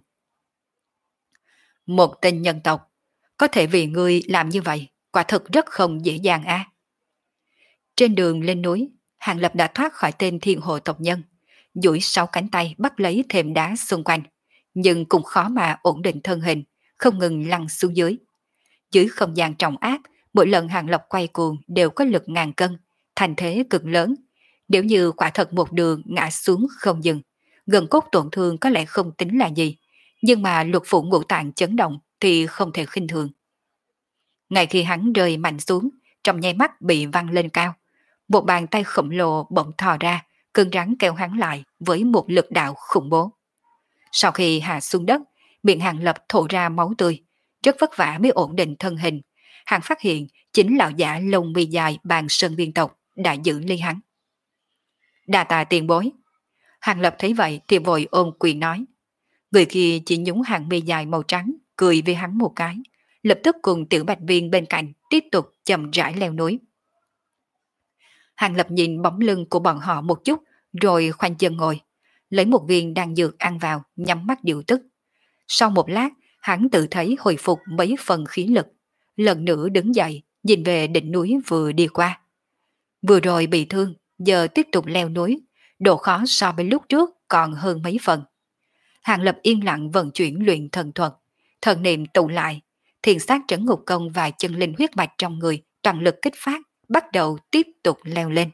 Một tên nhân tộc, có thể vì ngươi làm như vậy, quả thực rất không dễ dàng a. Trên đường lên núi, Hàng Lập đã thoát khỏi tên thiên hồ tộc nhân, duỗi sáu cánh tay bắt lấy thềm đá xung quanh, nhưng cũng khó mà ổn định thân hình, không ngừng lăn xuống dưới. Dưới không gian trọng áp, mỗi lần Hàng Lập quay cuồng đều có lực ngàn cân, thành thế cực lớn. Nếu như quả thật một đường ngã xuống không dừng, gần cốt tổn thương có lẽ không tính là gì, nhưng mà lục phủ ngũ tạng chấn động thì không thể khinh thường. Ngay khi hắn rơi mạnh xuống, trong nháy mắt bị văng lên cao, một bàn tay khổng lồ bỗng thò ra, cứng rắn kéo hắn lại với một lực đạo khủng bố. Sau khi hạ xuống đất, miệng Hàng Lập thổ ra máu tươi, rất vất vả mới ổn định thân hình. Hắn phát hiện chính lão giả lông mi dài Bàn Sơn Viên tộc đã giữ ly hắn. Đa tạ tiền bối. Hàng Lập thấy vậy thì vội ôm quyền nói. Người kia chỉ nhúng hàng mi dài màu trắng, cười với hắn một cái, lập tức cùng Tiểu Bạch Viên bên cạnh tiếp tục chậm rãi leo núi. Hàng Lập nhìn bóng lưng của bọn họ một chút, rồi khoanh chân ngồi, lấy một viên đan dược ăn vào, nhắm mắt điều tức. Sau một lát, hắn tự thấy hồi phục mấy phần khí lực, lần nữa đứng dậy, nhìn về đỉnh núi vừa đi qua. Vừa rồi bị thương, giờ tiếp tục leo núi, độ khó so với lúc trước còn hơn mấy phần. Hàng Lập yên lặng vận chuyển luyện thần thuật, thần niệm tụ lại, thiền sát trấn ngục công và chân linh huyết mạch trong người toàn lực kích phát, bắt đầu tiếp tục leo lên.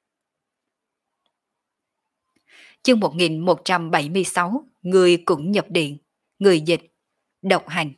Chương một nghìn một trăm bảy mươi sáu, người cũng nhập điện, người dịch, độc hành.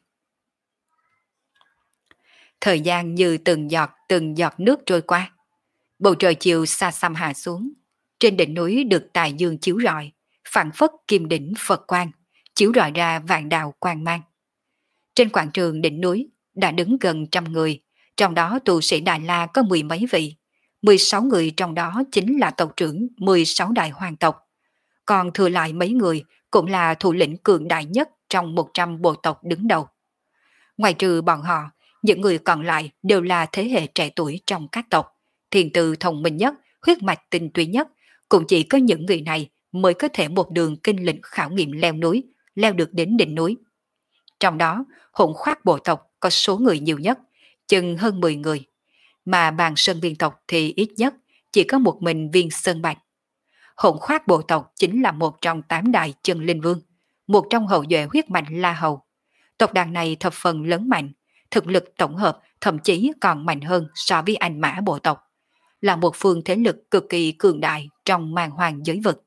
Thời gian như từng giọt từng giọt nước trôi qua. Bầu trời chiều xa xăm hạ xuống. Trên đỉnh núi được tài dương chiếu rọi, phảng phất kim đỉnh Phật quang, chiếu rọi ra vạn đạo quang mang. Trên quảng trường đỉnh núi đã đứng gần trăm người, trong đó tu sĩ Đại La có mười mấy vị. mười sáu người trong đó chính là tộc trưởng mười sáu đại hoàng tộc. Còn thừa lại mấy người cũng là thủ lĩnh cường đại nhất trong một trăm bộ tộc đứng đầu. Ngoài trừ bọn họ, những người còn lại đều là thế hệ trẻ tuổi trong các tộc, thiền từ thông minh nhất, huyết mạch tinh túy nhất, cũng chỉ có những người này mới có thể một đường kinh lịch khảo nghiệm leo núi, leo được đến đỉnh núi. Trong đó, hỗn khoác bộ tộc có số người nhiều nhất, chừng hơn mười người, mà bàn sơn viên tộc thì ít nhất chỉ có một mình Viên Sơn Bạch. Hỗn khoác bộ tộc chính là một trong tám đại chân linh vương, một trong hậu duệ huyết mạch La Hầu. Tộc đàn này thập phần lớn mạnh, thực lực tổng hợp thậm chí còn mạnh hơn so với Anh Mã bộ tộc, là một phương thế lực cực kỳ cường đại trong màn hoàng giới vực.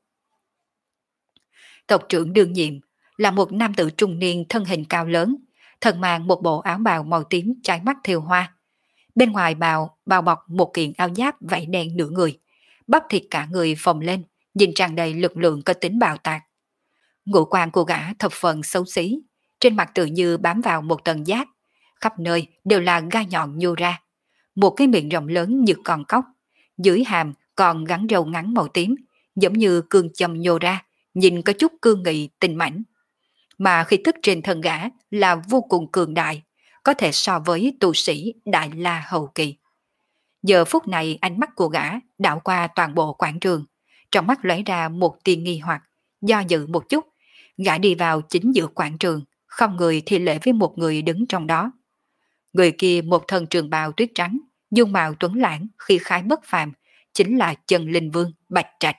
Tộc trưởng đương nhiệm là một nam tử trung niên thân hình cao lớn, thân mang một bộ áo bào màu tím trái mắt thêu hoa. Bên ngoài bào bao bọc một kiện áo giáp vảy đen nửa người, bắp thịt cả người phồng lên, nhìn tràn đầy lực lượng có tính bạo tạc. Ngũ quan của gã thập phần xấu xí, trên mặt tự như bám vào một tầng giáp, khắp nơi đều là gai nhọn nhô ra. Một cái miệng rộng lớn như con cóc, dưới hàm còn gắn râu ngắn màu tím, giống như cương châm nhô ra, nhìn có chút cương nghị tinh mãnh. Mà khí tức trên thân gã là vô cùng cường đại, có thể so với tu sĩ Đại La hậu kỳ. Giờ phút này ánh mắt của gã đảo qua toàn bộ quảng trường, trong mắt lóe ra một tia nghi hoặc, do dự một chút, gã đi vào chính giữa quảng trường, không người thi lễ với một người đứng trong đó. Người kia một thân trường bào tuyết trắng, dung mạo tuấn lãng, khí khái bất phàm, chính là Chân Linh Vương Bạch Trạch.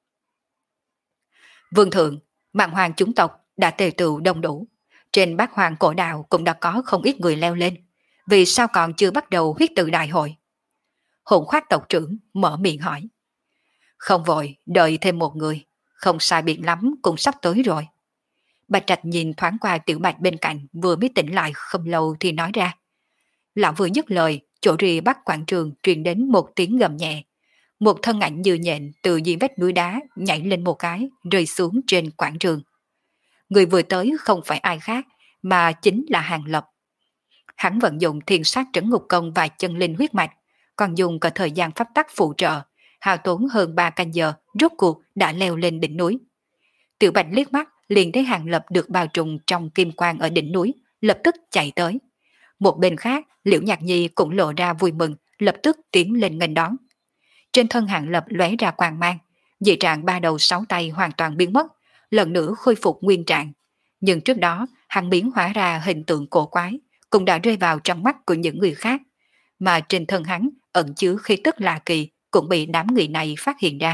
Vương thượng, mạng hoàng chúng tộc đã tề tựu đông đủ, trên bát hoàng cổ đạo cũng đã có không ít người leo lên, vì sao còn chưa bắt đầu huyết tự đại hội? Hỗn khoác tộc trưởng mở miệng hỏi. Không vội, đợi thêm một người, không sai biệt lắm cũng sắp tới rồi. Bạch Trạch nhìn thoáng qua Tiểu Bạch bên cạnh vừa mới tỉnh lại không lâu thì nói ra. Lão vừa dứt lời, chỗ rìa bắc quảng trường truyền đến một tiếng gầm nhẹ. Một thân ảnh như nhện từ dưới vách núi đá nhảy lên một cái, rơi xuống trên quảng trường. Người vừa tới không phải ai khác, mà chính là Hàng Lập. Hắn vận dụng thiên sát trấn ngục công và chân linh huyết mạch, còn dùng cả thời gian pháp tắc phụ trợ, hao tốn hơn ba canh giờ, rốt cuộc đã leo lên đỉnh núi. Tiểu Bạch liếc mắt liền thấy Hàng Lập được bao trùm trong kim quang ở đỉnh núi, lập tức chạy tới. Một bên khác, Liễu Nhạc Nhi cũng lộ ra vui mừng, lập tức tiến lên nghênh đón. Trên thân Hàng Lập lóe ra quang mang, dị trạng ba đầu sáu tay hoàn toàn biến mất, lần nữa khôi phục nguyên trạng. Nhưng trước đó, hắn biến hóa ra hình tượng cổ quái, cũng đã rơi vào trong mắt của những người khác, mà trên thân hắn ẩn chứa khí tức lạ kỳ cũng bị đám người này phát hiện ra.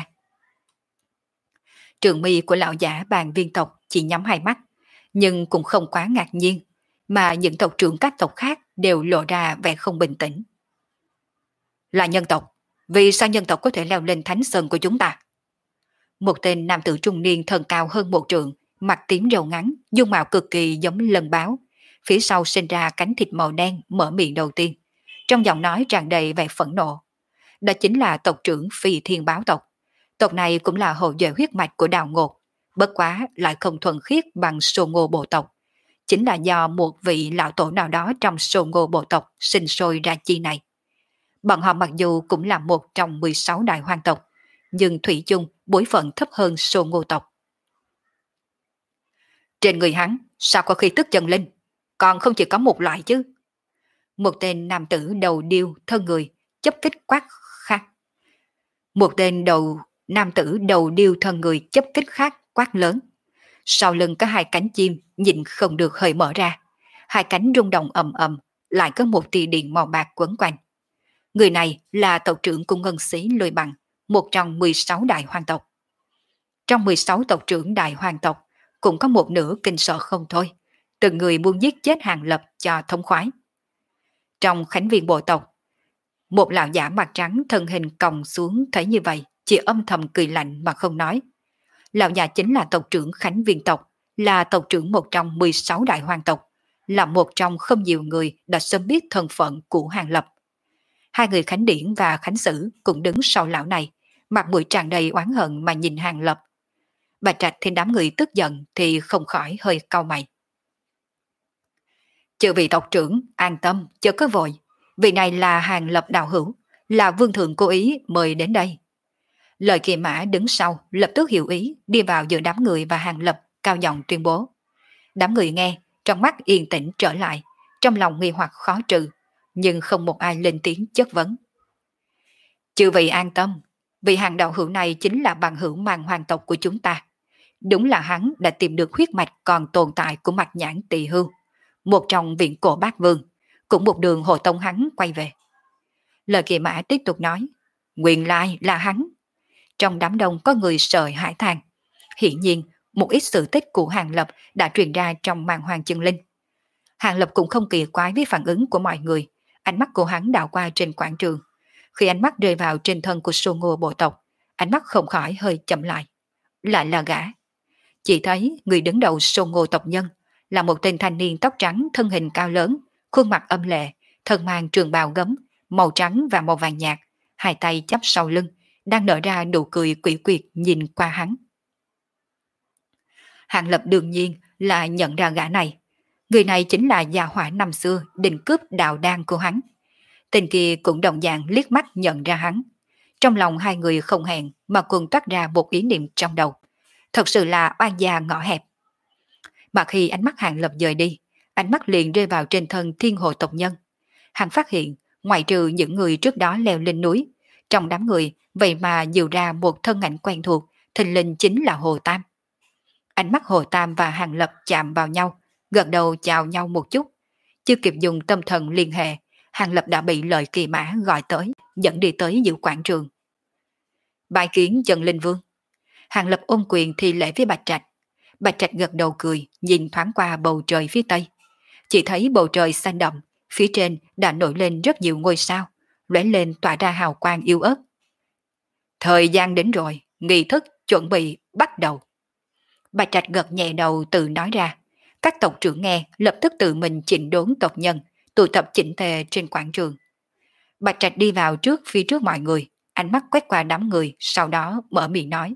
Trường mi của lão giả Bàn Viên tộc chỉ nhắm hai mắt, nhưng cũng không quá ngạc nhiên, mà những tộc trưởng các tộc khác đều lộ ra vẻ không bình tĩnh. Là nhân tộc, vì sao nhân tộc có thể leo lên thánh sơn của chúng ta? Một tên nam tử trung niên thân cao hơn một trượng, mặt tím râu ngắn, dung mạo cực kỳ giống lân báo, phía sau sinh ra cánh thịt màu đen, mở miệng đầu tiên, trong giọng nói tràn đầy vẻ phẫn nộ. Đó chính là tộc trưởng Phi Thiên Báo tộc. Tộc này cũng là hậu duệ huyết mạch của Đào Ngột, bất quá lại không thuần khiết bằng Sô Ngô bộ tộc. Chính là do một vị lão tổ nào đó trong Sô Ngô bộ tộc sinh sôi ra chi này. Bọn họ mặc dù cũng là một trong mười sáu đại hoàng tộc, nhưng thủy chung bối phận thấp hơn Sô Ngô tộc. Trên người hắn sao có khí tức chân linh, còn không chỉ có một loại chứ? Một tên nam tử đầu điêu thân người chấp kích quát khác. Một tên đầu nam tử đầu điêu thân người chấp kích khác quát lớn. Sau lưng có hai cánh chim nhìn không được hơi mở ra, hai cánh rung động ầm ầm, lại có một tia điện màu bạc quấn quanh. Người này là tộc trưởng của Ngân Sĩ Lôi Bằng, một trong mười sáu đại hoàng tộc. Trong mười sáu tộc trưởng đại hoàng tộc, cũng có một nửa kinh sợ không thôi, từng người muốn giết chết Hàng Lập cho thống khoái. Trong khánh viên bộ tộc, một lão giả mặt trắng thân hình còng xuống thấy như vậy, chỉ âm thầm cười lạnh mà không nói. Lão già chính là tộc trưởng Khánh Viên tộc, là tộc trưởng một trong mười sáu đại hoàng tộc, là một trong không nhiều người đã sớm biết thân phận của Hàng Lập. Hai người Khánh Điển và Khánh Sử cũng đứng sau lão này, mặt mũi tràn đầy oán hận mà nhìn Hàng Lập. Bạch Trạch thấy đám người tức giận thì không khỏi hơi cau mày. Chư vị tộc trưởng an tâm, chớ có vội. Vị này là Hàng Lập đạo hữu, là vương thượng cố ý mời đến đây. Lời Kỳ Mã đứng sau lập tức hiểu ý, đi vào giữa đám người và Hàng Lập cao giọng tuyên bố. Đám người nghe, trong mắt yên tĩnh trở lại, trong lòng nghi hoặc khó trừ, nhưng không một ai lên tiếng chất vấn. Chư vị an tâm, vị Hàng đạo hữu này chính là bằng hữu Màn Hoàng tộc của chúng ta. Đúng là hắn đã tìm được huyết mạch còn tồn tại của Mạc Nhãn Tỳ Hưu, một trong viện cổ bác vương, cũng một đường hộ tông hắn quay về. Lời Kỳ Mã tiếp tục nói, nguyên lai là hắn. Trong đám đông có người sợ hãi than. Hiển nhiên, một ít sự tích của Hàng Lập đã truyền ra trong Màn Hoàng chân linh. Hàng Lập cũng không kỳ quái với phản ứng của mọi người, ánh mắt của hắn đảo qua trên quảng trường. Khi ánh mắt rơi vào trên thân của Sô Ngô bộ tộc, ánh mắt không khỏi hơi chậm lại. Lại là gã. Chỉ thấy người đứng đầu Sô Ngô tộc nhân là một tên thanh niên tóc trắng, thân hình cao lớn, khuôn mặt âm lệ, thân mang trường bào gấm, màu trắng và màu vàng nhạt, hai tay chắp sau lưng, đang nở ra nụ cười quỷ quyệt nhìn qua hắn. Hàng Lập đương nhiên là nhận ra gã này. Người này chính là gia hỏa năm xưa định cướp đạo đan của hắn. Tên kia cũng đồng dạng liếc mắt nhận ra hắn. Trong lòng hai người không hẹn mà cùng toát ra một ý niệm trong đầu. Thật sự là oan gia ngõ hẹp. Mà khi ánh mắt Hàng Lập dời đi, ánh mắt liền rơi vào trên thân thiên hồ tộc nhân. Hắn phát hiện, ngoại trừ những người trước đó leo lên núi, trong đám người vậy mà nhiều ra một thân ảnh quen thuộc, thình lình chính là Hồ Tam. Ánh mắt Hồ Tam và Hàng Lập chạm vào nhau, gật đầu chào nhau một chút. Chưa kịp dùng tâm thần liên hệ, Hàng Lập đã bị Lợi Kỳ Mã gọi tới, dẫn đi tới giữa quảng trường. Bái kiến Trần Linh Vương. Hàng Lập ôm quyền thi lễ với Bạch Trạch. Bạch Trạch gật đầu cười, nhìn thoáng qua bầu trời phía tây. Chỉ thấy bầu trời xanh đậm, phía trên đã nổi lên rất nhiều ngôi sao, lóe lên tỏa ra hào quang yếu ớt. Thời gian đến rồi, nghi thức chuẩn bị bắt đầu. Bạch Trạch gật nhẹ đầu tự nói ra. Các tộc trưởng nghe lập tức tự mình chỉnh đốn tộc nhân, tụ tập chỉnh tề trên quảng trường. Bạch Trạch đi vào trước phía trước mọi người, ánh mắt quét qua đám người, sau đó mở miệng nói.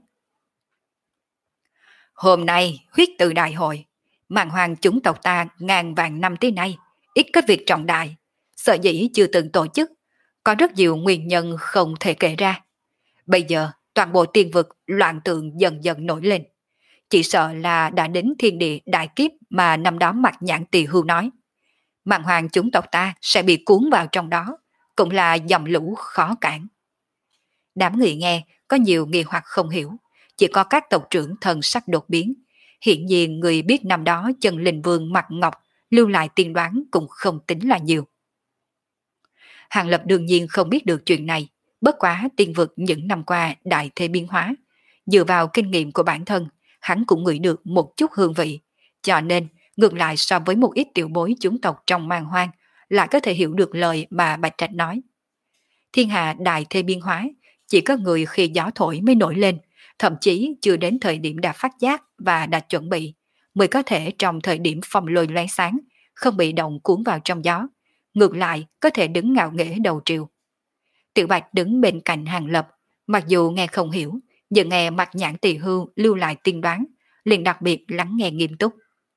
Hôm nay huyết tự đại hội, Màn Hoàng chúng tộc ta ngàn vạn năm tới nay, ít có việc trọng đại, sở dĩ chưa từng tổ chức, có rất nhiều nguyên nhân không thể kể ra. Bây giờ toàn bộ tiên vực loạn tượng dần dần nổi lên. Chỉ sợ là đã đến thiên địa đại kiếp mà năm đó Mạc Nhãn Tỳ Hưu nói. Màn Hoàng chúng tộc ta sẽ bị cuốn vào trong đó, cũng là dòng lũ khó cản. Đám người nghe có nhiều nghi hoặc không hiểu, chỉ có các tộc trưởng thần sắc đột biến. Hiện nhiên người biết năm đó Chân Linh Vương Mạc Ngọc lưu lại tiên đoán cũng không tính là nhiều. Hàng Lập đương nhiên không biết được chuyện này, bất quá tiên vực những năm qua đại thế biến hóa. Dựa vào kinh nghiệm của bản thân, hắn cũng ngửi được một chút hương vị, cho nên ngược lại so với một ít tiểu bối chúng tộc trong Man Hoang, lại có thể hiểu được lời mà Bạch Trạch nói. Thiên hạ đại thế biến hóa, chỉ có người khi gió thổi mới nổi lên, thậm chí chưa đến thời điểm đã phát giác và đã chuẩn bị, mới có thể trong thời điểm phong lôi lóe sáng, không bị động cuốn vào trong gió, ngược lại có thể đứng ngạo nghễ đầu triều. Tiểu Bạch đứng bên cạnh Hàng Lập, mặc dù nghe không hiểu, nhưng nghe Mạc Nhãn Tỳ Hưu lưu lại tiên đoán, liền đặc biệt lắng nghe nghiêm túc.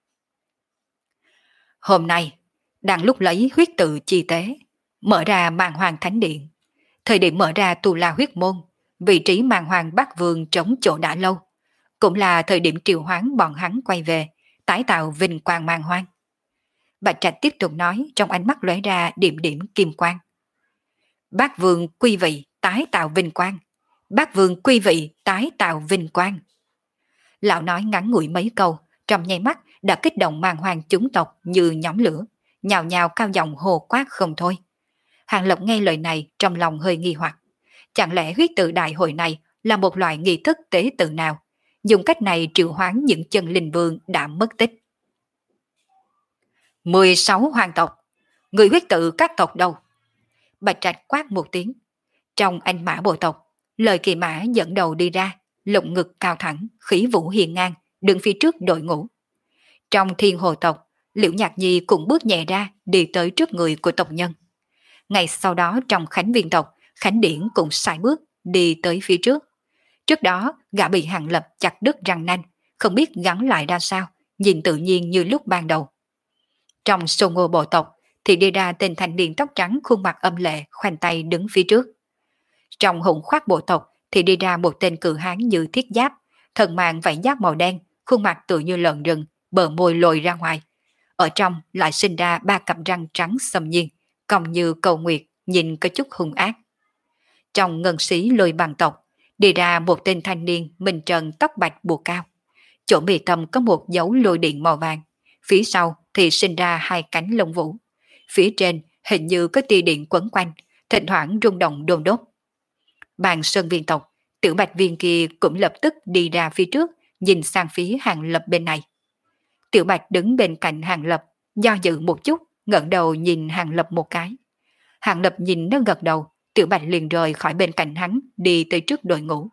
Hôm nay, đang lúc lấy huyết tự chi tế, mở ra Màn Hoàng Thánh Điện. Thời điểm mở ra Tu La huyết môn, vị trí Màn Hoàng Bắc Vương trống chỗ đã lâu, cũng là thời điểm triệu hoán bọn hắn quay về, tái tạo vinh quang Màn Hoàng. Bạch Trạch tiếp tục nói, trong ánh mắt lóe ra điểm điểm kim quang. Bác Vương quy vị tái tạo vinh quang. Bác Vương quy vị tái tạo vinh quang. Lão nói ngắn ngủi mấy câu, trong nháy mắt đã kích động Màn Hoàng chúng tộc như nhóm lửa, nhào nhào cao giọng hồ quát không thôi. Hàng Lập nghe lời này trong lòng hơi nghi hoặc. Chẳng lẽ huyết tự đại hội này là một loại nghi thức tế tự nào, dùng cách này triệu hoán những chân linh vương đã mất tích? mười sáu hoàng tộc, người huyết tự các tộc đâu? Bạch Trạch quát một tiếng. Trong anh mã bộ tộc, Lời Kỳ Mã dẫn đầu đi ra, lồng ngực cao thẳng, khí vũ hiền ngang, đứng phía trước đội ngũ. Trong Thiên Hồ tộc, Liễu Nhạc Nhi cũng bước nhẹ ra, đi tới trước người của tộc nhân. Ngày sau đó trong Khánh Viên tộc, Khánh Điển cũng sải bước, đi tới phía trước. Trước đó, gã bị Hàng Lập chặt đứt răng nanh, không biết gắn lại ra sao, nhìn tự nhiên như lúc ban đầu. Trong Sô Ngô bộ tộc, thì đi ra tên thanh niên tóc trắng khuôn mặt âm lệ, khoanh tay đứng phía trước. Trong Hùng Khoát bộ tộc thì đi ra một tên cự hán như thiết giáp, thân mang vảy giáp màu đen, khuôn mặt tựa như lợn rừng, bờ môi lồi ra ngoài. Ở trong lại sinh ra ba cặp răng trắng xâm nhiên, cong như cầu nguyệt, nhìn có chút hung ác. Trong Ngân Sĩ Lôi Bằng tộc, đi ra một tên thanh niên mình trần tóc bạch buộc cao. Chỗ mi tâm có một dấu lôi điện màu vàng, phía sau thì sinh ra hai cánh lông vũ. Phía trên hình như có tia điện quấn quanh, thỉnh thoảng rung động đôn đốt. Bàn Sơn Viên tộc, Tiểu Bạch Viên kia cũng lập tức đi ra phía trước, nhìn sang phía Hàng Lập bên này. Tiểu Bạch đứng bên cạnh Hàng Lập, do dự một chút, ngẩng đầu nhìn Hàng Lập một cái. Hàng Lập nhìn nó gật đầu, Tiểu Bạch liền rời khỏi bên cạnh hắn, đi tới trước đội ngũ.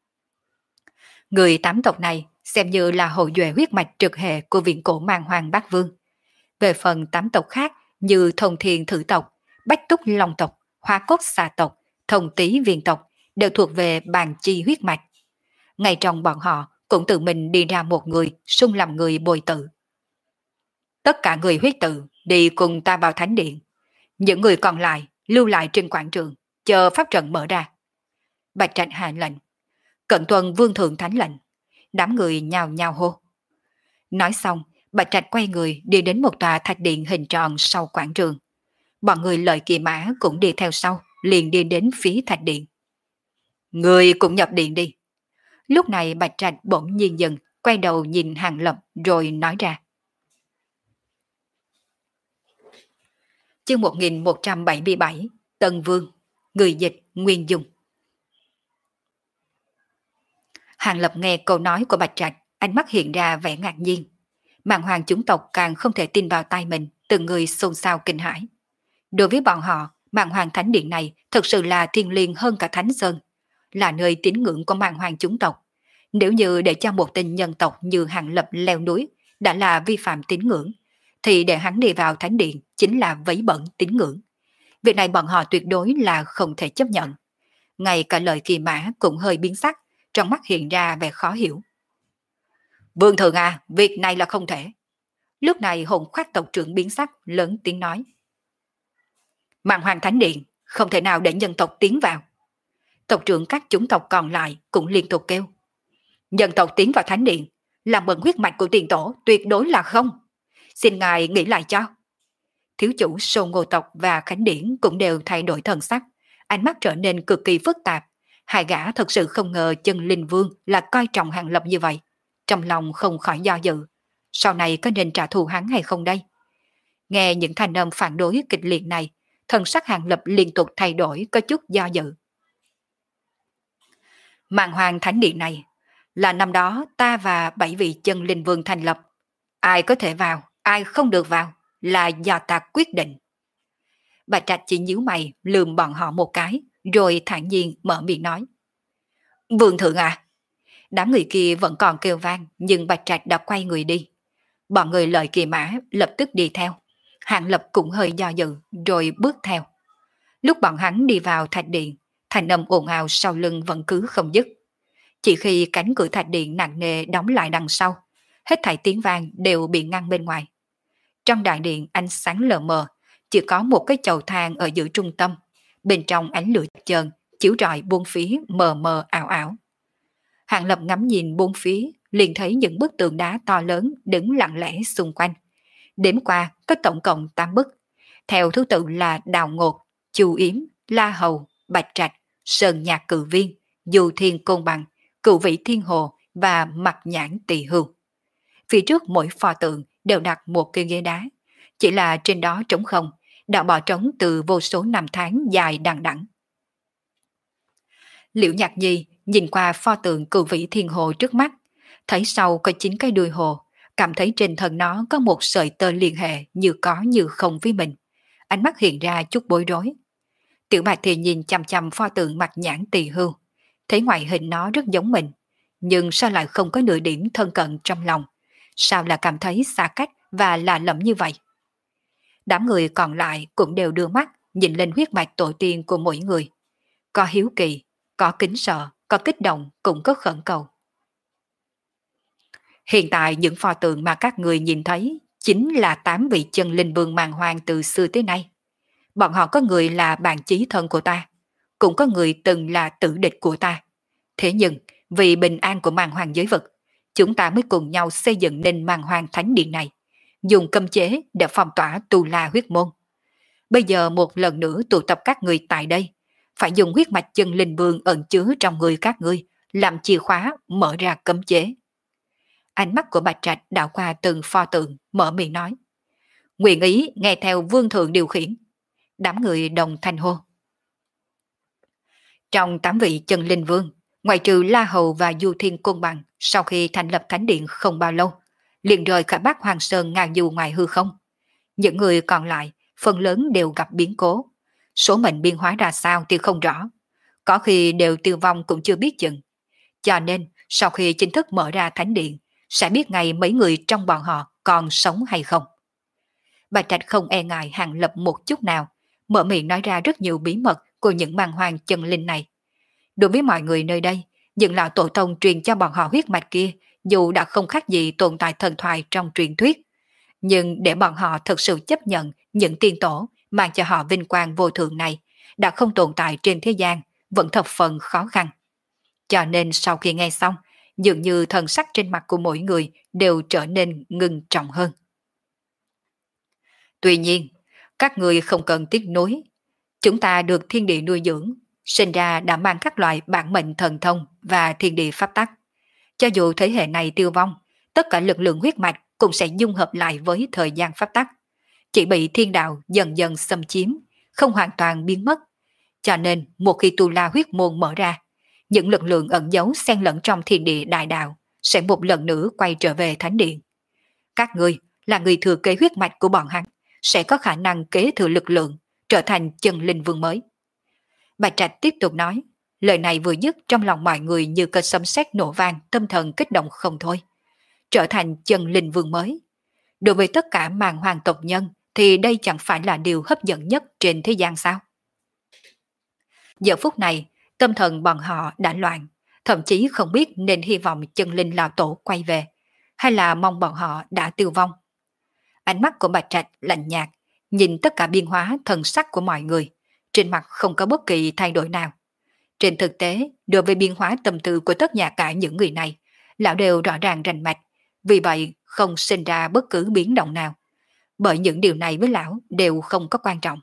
Người tám tộc này xem như là hậu duệ huyết mạch trực hệ của viện cổ Mang Hoàng Bát Vương. Về phần tám tộc khác như Thông Thiên Thử tộc, Bách Túc Long tộc, Hoa Cốt Xà tộc, Thông Tý Viên tộc đều thuộc về bàn chi huyết mạch. Ngay trong bọn họ cũng tự mình đi ra một người xung làm người bồi tự. Tất cả người huyết tự đi cùng ta vào thánh điện. Những người còn lại lưu lại trên quảng trường, chờ pháp trận mở ra. Bạch Trạch hạ lệnh. Cận tuân vương thượng thánh lệnh. Đám người nhào nhào hô. Nói xong, Bạch Trạch quay người đi đến một tòa thạch điện hình tròn sau quảng trường. Bọn người Lợi Kỳ Mã cũng đi theo sau, liền đi đến phía thạch điện. Người cũng nhập điện đi. Lúc này Bạch Trạch bỗng nhiên dừng, quay đầu nhìn Hàng Lập rồi nói ra. Chương một nghìn một trăm bảy mươi bảy, Tân Vương, người dịch Nguyên Dung. Hàng Lập nghe câu nói của Bạch Trạch, ánh mắt hiện ra vẻ ngạc nhiên. Mạn Hoàng chúng tộc càng không thể tin vào tai mình, từng người xôn xao kinh hãi. Đối với bọn họ, Mạn Hoàng Thánh Điện này thực sự là thiêng liêng hơn cả Thánh Sơn, là nơi tín ngưỡng của Mạn Hoàng chúng tộc. Nếu như để cho một tên nhân tộc như Hàng Lập leo núi đã là vi phạm tín ngưỡng, thì để hắn đi vào Thánh Điện chính là vấy bẩn tín ngưỡng. Việc này bọn họ tuyệt đối là không thể chấp nhận. Ngay cả Lời Kỳ Mã cũng hơi biến sắc, trong mắt hiện ra vẻ khó hiểu. Vương thượng à, việc này là không thể. Lúc này Hồn Khoát tộc trưởng biến sắc, lớn tiếng nói. Mạn Hoàng Thánh Điện không thể nào để nhân tộc tiến vào. Tộc trưởng các chủng tộc còn lại cũng liên tục kêu. Nhân tộc tiến vào Thánh Điện, làm bận huyết mạch của tiền tổ tuyệt đối là không. Xin ngài nghĩ lại cho. Thiếu chủ Sô Ngô tộc và Khánh Điển cũng đều thay đổi thần sắc, ánh mắt trở nên cực kỳ phức tạp. Hai gã thật sự không ngờ chân linh vương là coi trọng Hàng Lập như vậy. Trong lòng không khỏi do dự. Sau này có nên trả thù hắn hay không đây? Nghe những thanh âm phản đối kịch liệt này, thần sắc Hàng Lập liên tục thay đổi, có chút do dự. Mạn Hoàng Thánh Điện này là năm đó ta và bảy vị chân linh vương thành lập. Ai có thể vào, ai không được vào là do ta quyết định. Bạch Trạch chỉ nhíu mày lườm bọn họ một cái, rồi thản nhiên mở miệng nói. Vương thượng à! Đám người kia vẫn còn kêu vang, nhưng Bạch Trạch đã quay người đi. Bọn người Lợi Kỳ Mã lập tức đi theo. Hàng Lập cũng hơi do dự, rồi bước theo. Lúc bọn hắn đi vào thạch điện, thành âm ồn ào sau lưng vẫn cứ không dứt. Chỉ khi cánh cửa thạch điện nặng nề đóng lại đằng sau, hết thảy tiếng vang đều bị ngăn bên ngoài. Trong đại điện ánh sáng lờ mờ, chỉ có một cái chầu thang ở giữa trung tâm, bên trong ánh lửa chờn chiếu rọi buông phía mờ mờ ảo ảo. Hàng Lập ngắm nhìn buông phía, liền thấy những bức tường đá to lớn đứng lặng lẽ xung quanh. Đếm qua có tổng cộng tám bức, theo thứ tự là Đào Ngột, Chu Yếm, La Hầu, Bạch Trạch, Sơn Nhạc Cự Viên, Du Thiên Côn Bằng, Cựu Vĩ Thiên Hồ và Mặt Nhãn Tỳ Hưu. Phía trước mỗi pho tượng đều đặt một cây ghế đá, chỉ là trên đó trống không, đã bỏ trống từ vô số năm tháng dài đằng đẵng. Liễu Nhạc Nhi nhìn qua pho tượng cửu vĩ thiên hồ trước mắt, thấy sau có chín cái đuôi hồ, cảm thấy trên thân nó có một sợi tơ liên hệ như có như không với mình. Ánh mắt hiện ra chút bối rối. Tiểu Bạch thì nhìn chằm chằm pho tượng mặt nhãn tỳ hưu, thấy ngoại hình nó rất giống mình, nhưng sao lại không có nửa điểm thân cận trong lòng, sao là cảm thấy xa cách và lạ lẫm như vậy. Đám người còn lại cũng đều đưa mắt nhìn lên huyết mạch tổ tiên của mỗi người. Có hiếu kỳ, có kính sợ, có kích động, cũng có khẩn cầu. Hiện tại những pho tượng mà các người nhìn thấy chính là tám vị chân linh vương màng hoàng từ xưa tới nay. Bọn họ có người là bạn chí thân của ta, cũng có người từng là tử địch của ta. Thế nhưng, vì bình an của màng hoàng giới vực, chúng ta mới cùng nhau xây dựng nên màng hoàng thánh điện này, dùng cấm chế để phong tỏa Tu La huyết môn. Bây giờ một lần nữa tụ tập các người tại đây, phải dùng huyết mạch chân linh vương ẩn chứa trong người các ngươi làm chìa khóa mở ra cấm chế. Ánh mắt của Bạch Trạch đảo qua từng pho tượng, mở miệng nói: nguyện ý nghe theo vương thượng điều khiển. Đám người đồng thanh hô. Trong tám vị chân linh vương, ngoại trừ La Hầu và Du Thiên Côn Bằng, sau khi thành lập thánh điện không bao lâu, liền rời khỏi Bắc Hoàng Sơn ngao du ngoài hư không. Những người còn lại, phần lớn đều gặp biến cố. Số mệnh biến hóa ra sao thì không rõ. Có khi đều tiêu vong cũng chưa biết chừng. Cho nên, sau khi chính thức mở ra thánh điện, sẽ biết ngay mấy người trong bọn họ còn sống hay không. Bạch Trạch không e ngại Hàng Lập một chút nào, mở miệng nói ra rất nhiều bí mật của những màn hoàng chân linh này. Đối với mọi người nơi đây, những lão tổ tông truyền cho bọn họ huyết mạch kia dù đã không khác gì tồn tại thần thoại trong truyền thuyết, nhưng để bọn họ thực sự chấp nhận những tiên tổ mang cho họ vinh quang vô thượng này đã không tồn tại trên thế gian, vẫn thập phần khó khăn. Cho nên sau khi nghe xong, dường như thần sắc trên mặt của mỗi người đều trở nên ngưng trọng hơn. Tuy nhiên, các người không cần tiếc nuối. Chúng ta được thiên địa nuôi dưỡng, sinh ra đã mang các loại bản mệnh thần thông và thiên địa pháp tắc. Cho dù thế hệ này tiêu vong, tất cả lực lượng huyết mạch cũng sẽ dung hợp lại với thời gian pháp tắc. Chỉ bị thiên đạo dần dần xâm chiếm, không hoàn toàn biến mất. Cho nên một khi Tu La huyết môn mở ra, những lực lượng ẩn giấu xen lẫn trong thiên địa đại đạo sẽ một lần nữa quay trở về thánh điện. Các ngươi là người thừa kế huyết mạch của bọn hắn, sẽ có khả năng kế thừa lực lượng, trở thành chân linh vương mới. Bạch Trạch tiếp tục nói, lời này vừa dứt trong lòng mọi người như cơn sấm sét nổ vang, tâm thần kích động không thôi. Trở thành chân linh vương mới. Đối với tất cả màn hoàng tộc nhân thì đây chẳng phải là điều hấp dẫn nhất trên thế gian sao? Giờ phút này, tâm thần bọn họ đã loạn, thậm chí không biết nên hy vọng chân linh lão tổ quay về, hay là mong bọn họ đã tiêu vong. Ánh mắt của Bạch Trạch lạnh nhạt, nhìn tất cả biến hóa thần sắc của mọi người, trên mặt không có bất kỳ thay đổi nào. Trên thực tế, đối với biến hóa tâm tư của tất cả những người này, lão đều rõ ràng rành mạch, vì vậy không sinh ra bất cứ biến động nào. Bởi những điều này với lão đều không có quan trọng.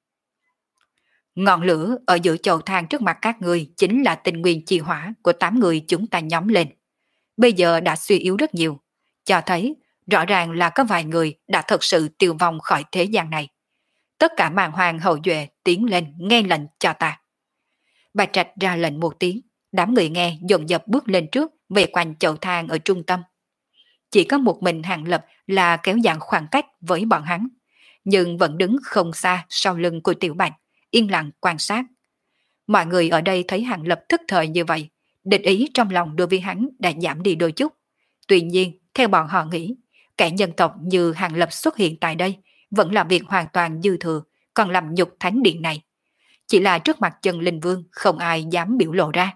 Ngọn lửa ở giữa chậu than trước mặt các người chính là tinh nguyên chi hỏa của tám người chúng ta nhóm lên. Bây giờ đã suy yếu rất nhiều, cho thấy rõ ràng là có vài người đã thật sự tiêu vong khỏi thế gian này. Tất cả màn hoàng hậu duệ tiến lên nghe lệnh cho ta. Bạch Trạch ra lệnh một tiếng, đám người nghe dồn dập bước lên trước về quanh chậu than ở trung tâm. Chỉ có một mình Hàng Lập là kéo dạng khoảng cách với bọn hắn, nhưng vẫn đứng không xa sau lưng của Tiểu Bạch, yên lặng quan sát. Mọi người ở đây thấy Hàng Lập thức thời như vậy, địch ý trong lòng đối với hắn đã giảm đi đôi chút. Tuy nhiên, theo bọn họ nghĩ, kẻ nhân tộc như Hàng Lập xuất hiện tại đây vẫn là việc hoàn toàn dư thừa, còn làm nhục thánh điện này. Chỉ là trước mặt chân linh vương không ai dám biểu lộ ra.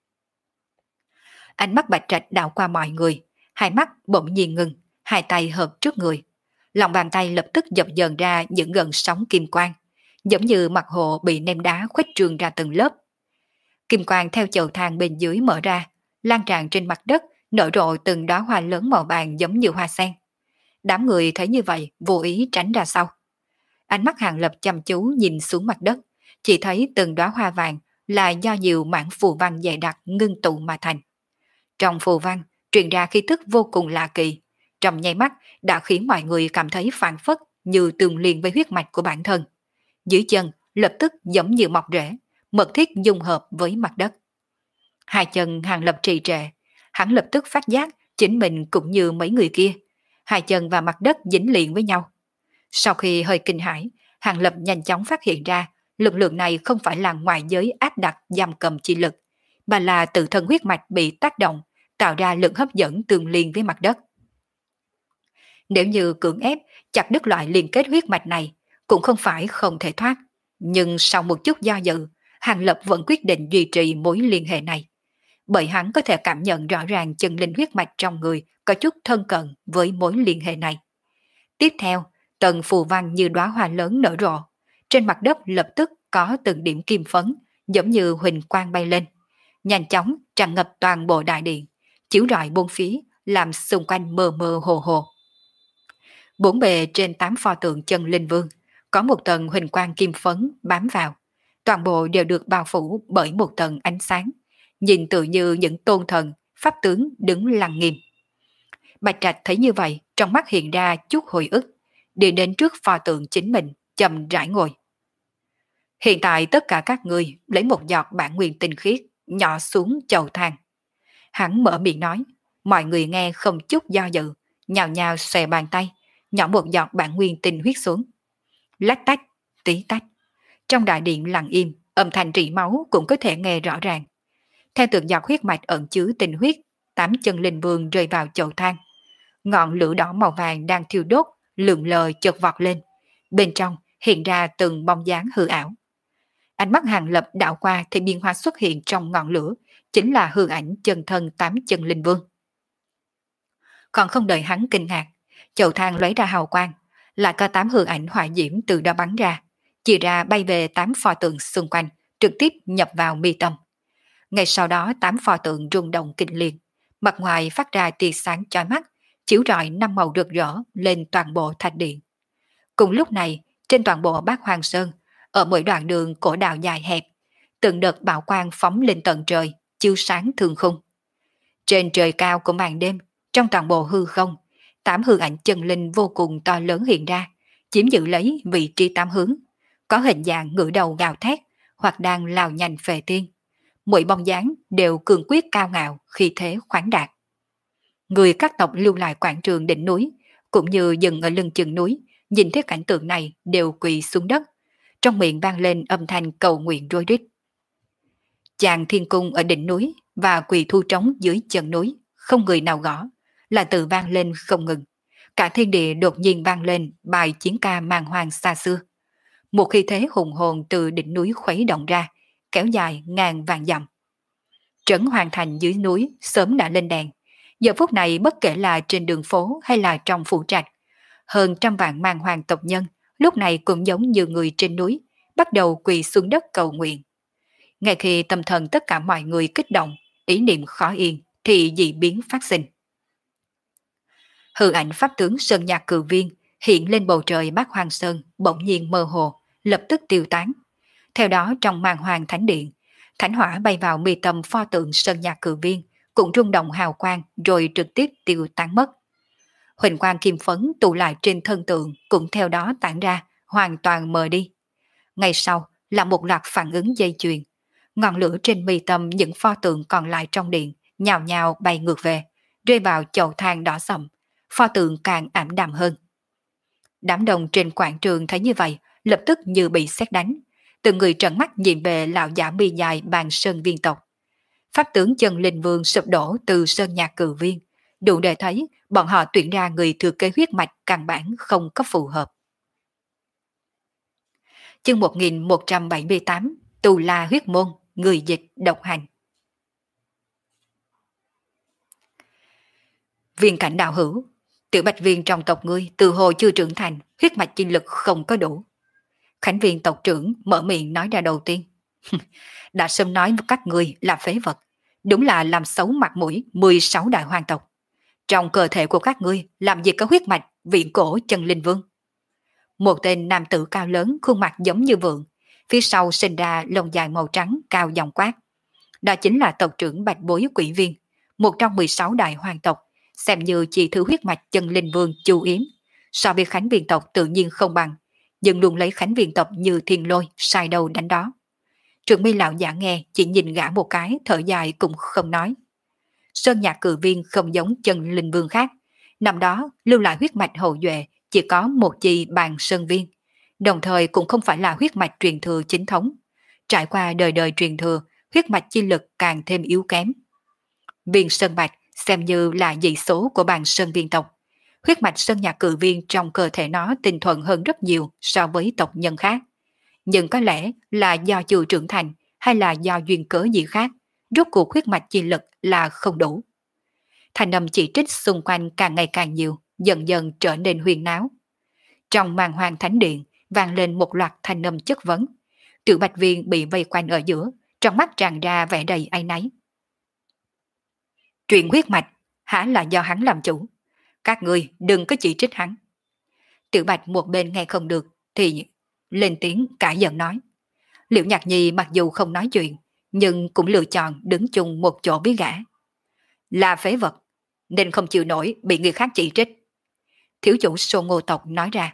Ánh mắt Bạch Trạch đảo qua mọi người, hai mắt bỗng nhiên ngừng, hai tay hợp trước người. Lòng bàn tay lập tức dập dờn ra những gợn sóng kim quang, giống như mặt hồ bị ném đá khuếch trương ra từng lớp. Kim quang theo chậu than bên dưới mở ra, lan tràn trên mặt đất, nở rộ từng đóa hoa lớn màu vàng giống như hoa sen. Đám người thấy như vậy, vô ý tránh ra sau. Ánh mắt Hàng Lập chăm chú nhìn xuống mặt đất, chỉ thấy từng đóa hoa vàng là do nhiều mảng phù văn dày đặc ngưng tụ mà thành. Trong phù văn truyền ra khí tức vô cùng lạ kỳ, trong nháy mắt đã khiến mọi người cảm thấy phảng phất như tương liên với huyết mạch của bản thân. Dưới chân lập tức giống như mọc rễ, mật thiết dung hợp với mặt đất. Hai chân Hàng Lập trì trệ, hắn lập tức phát giác chính mình cũng như mấy người kia, hai chân và mặt đất dính liền với nhau. Sau khi hơi kinh hãi, Hàng Lập nhanh chóng phát hiện ra lực lượng này không phải là ngoại giới áp đặt giam cầm chi lực, mà là tự thân huyết mạch bị tác động, tạo ra lực hấp dẫn tương liên với mặt đất. Nếu như cưỡng ép chặt đứt loại liên kết huyết mạch này, cũng không phải không thể thoát. Nhưng sau một chút do dự, Hàng Lập vẫn quyết định duy trì mối liên hệ này. Bởi hắn có thể cảm nhận rõ ràng chân linh huyết mạch trong người có chút thân cận với mối liên hệ này. Tiếp theo, tầng phù văn như đóa hoa lớn nở rộ. Trên mặt đất lập tức có từng điểm kim phấn, giống như huỳnh quang bay lên. Nhanh chóng tràn ngập toàn bộ đại điện, chiếu rọi bốn phía, làm xung quanh mơ mơ hồ hồ. Bốn bề trên tám pho tượng chân linh vương, có một tầng huỳnh quang kim phấn bám vào. Toàn bộ đều được bao phủ bởi một tầng ánh sáng, nhìn tự như những tôn thần, pháp tướng đứng lặng nghiêm. Bạch Trạch thấy như vậy, trong mắt hiện ra chút hồi ức, đi đến trước pho tượng chính mình, chậm rãi ngồi. Hiện tại tất cả các người lấy một giọt bản nguyên tinh khiết, nhỏ xuống chậu than. Hắn mở miệng nói, mọi người nghe không chút do dự, nhào nhào xòe bàn tay, nhỏ một giọt bản nguyên tinh huyết xuống. Lách tách, tí tách. Trong đại điện lặng im, âm thanh rỉ máu cũng có thể nghe rõ ràng. Theo từng giọt huyết mạch ẩn chứa tinh huyết, tám chân linh vương rơi vào chậu than. Ngọn lửa đỏ màu vàng đang thiêu đốt, lượn lờ chợt vọt lên. Bên trong hiện ra từng bóng dáng hư ảo. Ánh mắt Hàng Lập đảo qua thì biến hóa xuất hiện trong ngọn lửa, chính là hư ảnh chân thân tám chân linh vương. Còn không đợi hắn kinh ngạc, chậu than lóe ra hào quang, lại có tám hư ảnh hỏa diễm từ đó bắn ra, chia ra bay về tám pho tượng xung quanh, trực tiếp nhập vào mi tâm. Ngay sau đó tám pho tượng rung động kịch liệt, mặt ngoài phát ra tia sáng chói mắt, chiếu rọi năm màu rực rỡ lên toàn bộ thạch điện. Cùng lúc này, trên toàn bộ Bát Hoang Sơn, ở mỗi đoạn đường cổ đạo dài hẹp, từng đợt bảo quang phóng lên tận trời, chiếu sáng thương khung. Trên trời cao của màn đêm, trong toàn bộ hư không, tám hư ảnh chân linh vô cùng to lớn hiện ra, chiếm giữ lấy vị trí tám hướng, có hình dạng ngửa đầu gào thét, hoặc đang lao nhanh về tiên. Mỗi bóng dáng đều cường quyết cao ngạo, khi thế khoáng đạt. Người các tộc lưu lại quảng trường đỉnh núi, cũng như dừng ở lưng chừng núi, nhìn thấy cảnh tượng này đều quỳ xuống đất, trong miệng vang lên âm thanh cầu nguyện rối rít. Chàng thiên cung ở đỉnh núi và quỳ thu trống dưới chân núi, không người nào gõ, là tự vang lên không ngừng. Cả thiên địa đột nhiên vang lên bài chiến ca màn hoàng xa xưa. Một khí thế hùng hồn từ đỉnh núi khuấy động ra, kéo dài ngàn vạn dặm. Trấn Hoàng Thành dưới núi sớm đã lên đèn. Giờ phút này bất kể là trên đường phố hay là trong phủ trạch, hơn trăm vạn màn hoàng tộc nhân lúc này cũng giống như người trên núi, bắt đầu quỳ xuống đất cầu nguyện. Ngay khi tâm thần tất cả mọi người kích động, ý niệm khó yên, thì dị biến phát sinh. Hư ảnh pháp tướng Sơn Nhạc Cự Viên hiện lên bầu trời Bát Hoang Sơn, bỗng nhiên mơ hồ, lập tức tiêu tán. Theo đó trong màn hoàng thánh điện, thánh hỏa bay vào mi tâm pho tượng Sơn Nhạc Cự Viên, cũng rung động hào quang rồi trực tiếp tiêu tán mất. Huỳnh quang kim phấn tụ lại trên thân tượng cũng theo đó tản ra, hoàn toàn mờ đi. Ngay sau là một loạt phản ứng dây chuyền. Ngọn lửa trên mi tâm những pho tượng còn lại trong điện nhào nhào bay ngược về, rơi vào chậu than đỏ sậm, pho tượng càng ảm đạm hơn. Đám đông trên quảng trường thấy như vậy, lập tức như bị sét đánh, từng người trợn mắt nhìn về lão giả mi dài bàn Sơn Viên tộc. Pháp tướng chân linh vương sụp đổ từ Sơn Nhạc Cự Viên, đủ để thấy bọn họ tuyển ra người thừa kế huyết mạch căn bản không có phù hợp. Chương một nghìn một trăm bảy mươi tám, Tù La huyết môn, người dịch độc hành. Viên cảnh đạo hữu, tiểu bạch viên trong tộc ngươi từ hồi chưa trưởng thành, huyết mạch chi lực không có đủ. Khánh viên tộc trưởng mở miệng nói ra đầu tiên. Đã sớm nói với các ngươi là phế vật, đúng là làm xấu mặt mũi mười sáu đại hoàng tộc. Trong cơ thể của các ngươi làm gì có huyết mạch viện cổ chân linh vương. Một tên nam tử cao lớn, khuôn mặt giống như vượn, phía sau sinh ra lông dài màu trắng cao giọng quát. Đó chính là tộc trưởng Bạch Bối Quỷ Viên, một trong mười sáu đại hoàng tộc, xem như chỉ thứ huyết mạch chân linh vương Chu Yếm, so với Khánh Viên tộc tự nhiên không bằng, nhưng luôn lấy Khánh Viên tộc như thiên lôi, sai đâu đánh đó. Trường mi lão giả nghe chỉ nhìn gã một cái, thở dài cũng không nói. Sơn Nhạc Cử Viên không giống chân linh vương khác, năm đó lưu lại huyết mạch hậu duệ chỉ có một chi bàn sơn viên, đồng thời cũng không phải là huyết mạch truyền thừa chính thống. Trải qua đời đời truyền thừa, huyết mạch chi lực càng thêm yếu kém. Viên sơn mạch xem như là dị số của bàn sơn viên tộc. Huyết mạch Sơn Nhạc Cử Viên trong cơ thể nó tinh thuần hơn rất nhiều so với tộc nhân khác. Nhưng có lẽ là do chưa trưởng thành hay là do duyên cớ gì khác, rốt cuộc huyết mạch chi lực là không đủ. Thành âm chỉ trích xung quanh càng ngày càng nhiều, dần dần trở nên huyền náo. Trong màn hoàng thánh điện vang lên một loạt thanh âm chất vấn. Tiểu Bạch Viên bị vây quanh ở giữa, trong mắt tràn ra vẻ đầy áy náy. Chuyện huyết mạch hả là do hắn làm chủ, các ngươi đừng có chỉ trích hắn. Tiểu Bạch một bên nghe không được thì lên tiếng cãi giận nói. Liễu Nhạc Nhi mặc dù không nói chuyện, nhưng cũng lựa chọn đứng chung một chỗ với gã. Là phế vật, nên không chịu nổi bị người khác chỉ trích. Thiếu chủ Sô Ngô tộc nói ra.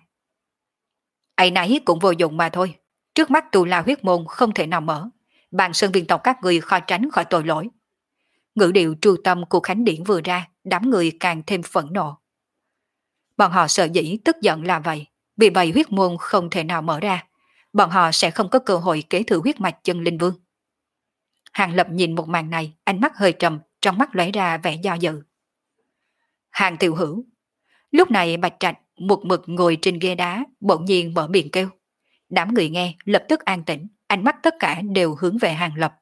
Ấy nấy cũng vô dụng mà thôi. Trước mắt tù la huyết môn không thể nào mở. Bàn sơn viên tộc các người khó tránh khỏi tội lỗi. Ngữ điệu tru tâm của Khánh Điển vừa ra, đám người càng thêm phẫn nộ. Bọn họ sợ dĩ tức giận là vậy, vì vậy huyết môn không thể nào mở ra. Bọn họ sẽ không có cơ hội kế thừa huyết mạch chân linh vương. Hàng Lập nhìn một màn này, ánh mắt hơi trầm, trong mắt lóe ra vẻ do dự. Hàng Tiểu Hữu. Lúc này Bạch Trạch một mực ngồi trên ghế đá, bỗng nhiên mở miệng kêu. Đám người nghe lập tức an tĩnh, ánh mắt tất cả đều hướng về Hàng Lập.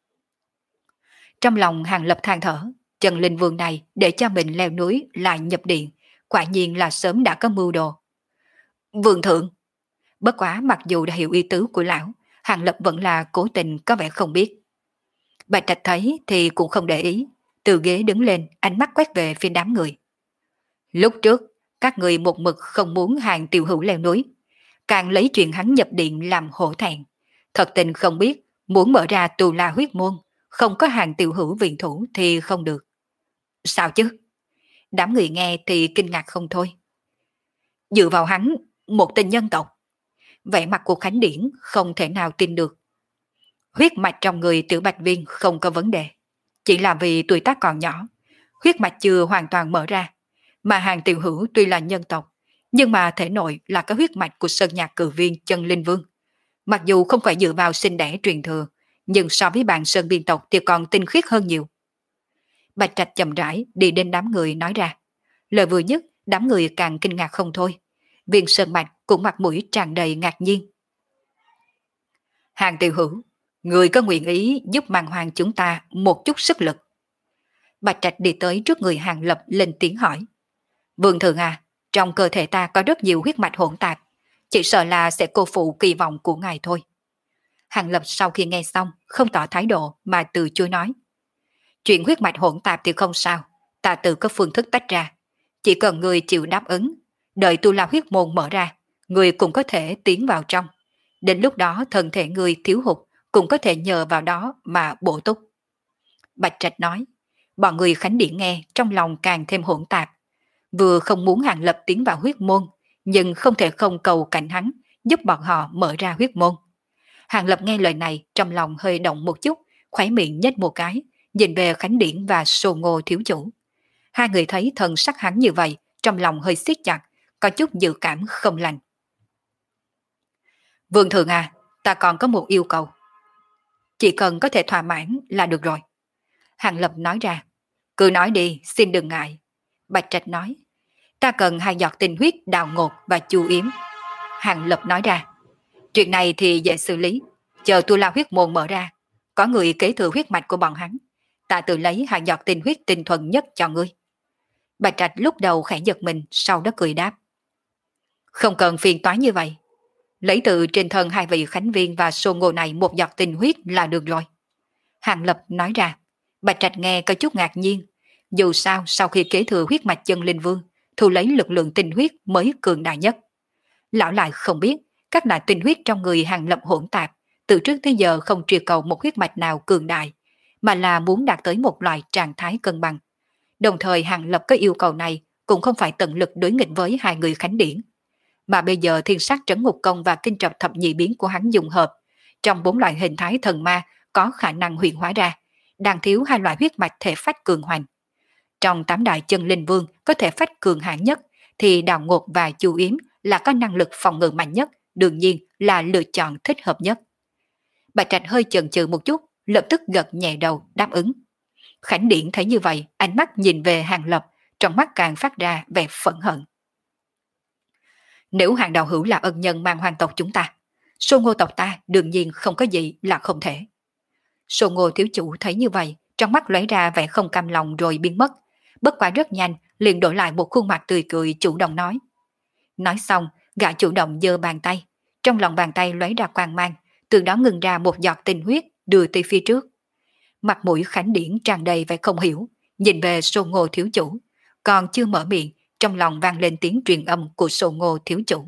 Trong lòng Hàng Lập than thở, chân linh vương này để cho mình leo núi lại nhập điện, quả nhiên là sớm đã có mưu đồ. Vương thượng. Bất quá mặc dù đã hiểu ý tứ của lão, Hàng Lập vẫn là cố tình có vẻ không biết. Bạch Trạch thấy thì cũng không để ý, từ ghế đứng lên, ánh mắt quét về phía đám người. Lúc trước, các người một mực không muốn Hàng Tiểu Hữu leo núi, càng lấy chuyện hắn nhập điện làm hổ thẹn. Thật tình không biết, muốn mở ra Tù La huyết môn, không có Hàng Tiểu Hữu viện thủ thì không được. Sao chứ? Đám người nghe thì kinh ngạc không thôi. Dựa vào hắn, một tên nhân tộc. Vẻ mặt của Khánh Điển không thể nào tin được. Huyết mạch trong người Tiểu Bạch Viên không có vấn đề. Chỉ là vì tuổi tác còn nhỏ, huyết mạch chưa hoàn toàn mở ra. Mà Hàng Tiểu Hữu tuy là nhân tộc, nhưng mà thể nội là cái huyết mạch của Sơn Nhạc Cử Viên chân linh vương. Mặc dù không phải dựa vào sinh đẻ truyền thừa, nhưng so với bàn Sơn Biên tộc thì còn tinh khiết hơn nhiều. Bạch Trạch chậm rãi đi đến đám người nói ra. Lời vừa dứt, đám người càng kinh ngạc không thôi. Viên Sơn Mạch cũng mặt mũi tràn đầy ngạc nhiên. Hàng Tiểu Hữu, người có nguyện ý giúp Màn Hoàng chúng ta một chút sức lực. Bạch Trạch đi tới trước người Hàng Lập lên tiếng hỏi. Vương thượng à, trong cơ thể ta có rất nhiều huyết mạch hỗn tạp, chỉ sợ là sẽ cô phụ kỳ vọng của ngài thôi. Hàng Lập sau khi nghe xong, không tỏ thái độ mà từ chối nói. Chuyện huyết mạch hỗn tạp thì không sao, ta tự có phương thức tách ra. Chỉ cần người chịu đáp ứng, đợi Tu La huyết môn mở ra, người cũng có thể tiến vào trong. Đến lúc đó thân thể người thiếu hụt cũng có thể nhờ vào đó mà bổ túc. Bạch Trạch nói, bọn người Khánh Điện nghe trong lòng càng thêm hỗn tạp. Vừa không muốn Hàng Lập tiến vào huyết môn, nhưng không thể không cầu cảnh hắn giúp bọn họ mở ra huyết môn. Hàng Lập nghe lời này trong lòng hơi động một chút, khóe miệng nhếch một cái, nhìn về Khánh Điển và Sô Ngô thiếu chủ. Hai người thấy thần sắc hắn như vậy, trong lòng hơi siết chặt, có chút dự cảm không lành. Vương thượng à, ta còn có một yêu cầu. Chỉ cần có thể thỏa mãn là được rồi. Hàng Lập nói ra. Cứ nói đi, xin đừng ngại. Bạch Trạch nói. Ta cần hai giọt tinh huyết đào ngột và chu yếm. Hàng Lập nói ra. Chuyện này thì dễ xử lý. Chờ Tu La huyết môn mở ra, có người kế thừa huyết mạch của bọn hắn, ta tự lấy hai giọt tinh huyết tinh thuần nhất cho ngươi. Bạch Trạch lúc đầu khẽ giật mình, sau đó cười đáp. Không cần phiền toái như vậy. Lấy từ trên thân hai vị Khánh Viên và Sô Ngô này một giọt tinh huyết là được rồi. Hàng Lập nói ra. Bạch Trạch nghe có chút ngạc nhiên. Dù sao sau khi kế thừa huyết mạch chân linh vương, thu lấy lực lượng tinh huyết mới cường đại nhất. Lão lại không biết các loại tinh huyết trong người Hàng Lập hỗn tạp, từ trước tới giờ không truy cầu một huyết mạch nào cường đại, mà là muốn đạt tới một loại trạng thái cân bằng. Đồng thời Hàng Lập có yêu cầu này cũng không phải tận lực đối nghịch với hai người Khánh Điển. Mà bây giờ thiên sát trấn ngục công và kinh trập thập nhị biến của hắn dùng hợp, trong bốn loại hình thái thần ma có khả năng huyện hóa ra, đang thiếu hai loại huyết mạch thể phách cường hoành. Trong tám đại chân linh vương có thể phách cường hãn nhất, thì Đào Ngột và Chu Yếm là có năng lực phòng ngự mạnh nhất, đương nhiên là lựa chọn thích hợp nhất. Bạch Trạch hơi chần chừ một chút, lập tức gật nhẹ đầu đáp ứng. Khánh Điển thấy như vậy, ánh mắt nhìn về Hàng Lập, trong mắt càng phát ra vẻ phẫn hận. Nếu Hàng đạo hữu là ân nhân mang hoàng tộc chúng ta, Sô Ngô tộc ta đương nhiên không có gì là không thể. Sô Ngô thiếu chủ thấy như vậy, trong mắt lóe ra vẻ không cam lòng rồi biến mất. Bất quá rất nhanh, liền đổi lại một khuôn mặt tươi cười chủ động nói. Nói xong, gã chủ động giơ bàn tay, trong lòng bàn tay lóe ra quang mang, từ đó ngừng ra một giọt tinh huyết đưa tới phía trước. Mặt mũi Khánh Điển tràn đầy vẻ không hiểu, nhìn về Sô Ngô thiếu chủ, còn chưa mở miệng, trong lòng vang lên tiếng truyền âm của Sô Ngô thiếu chủ.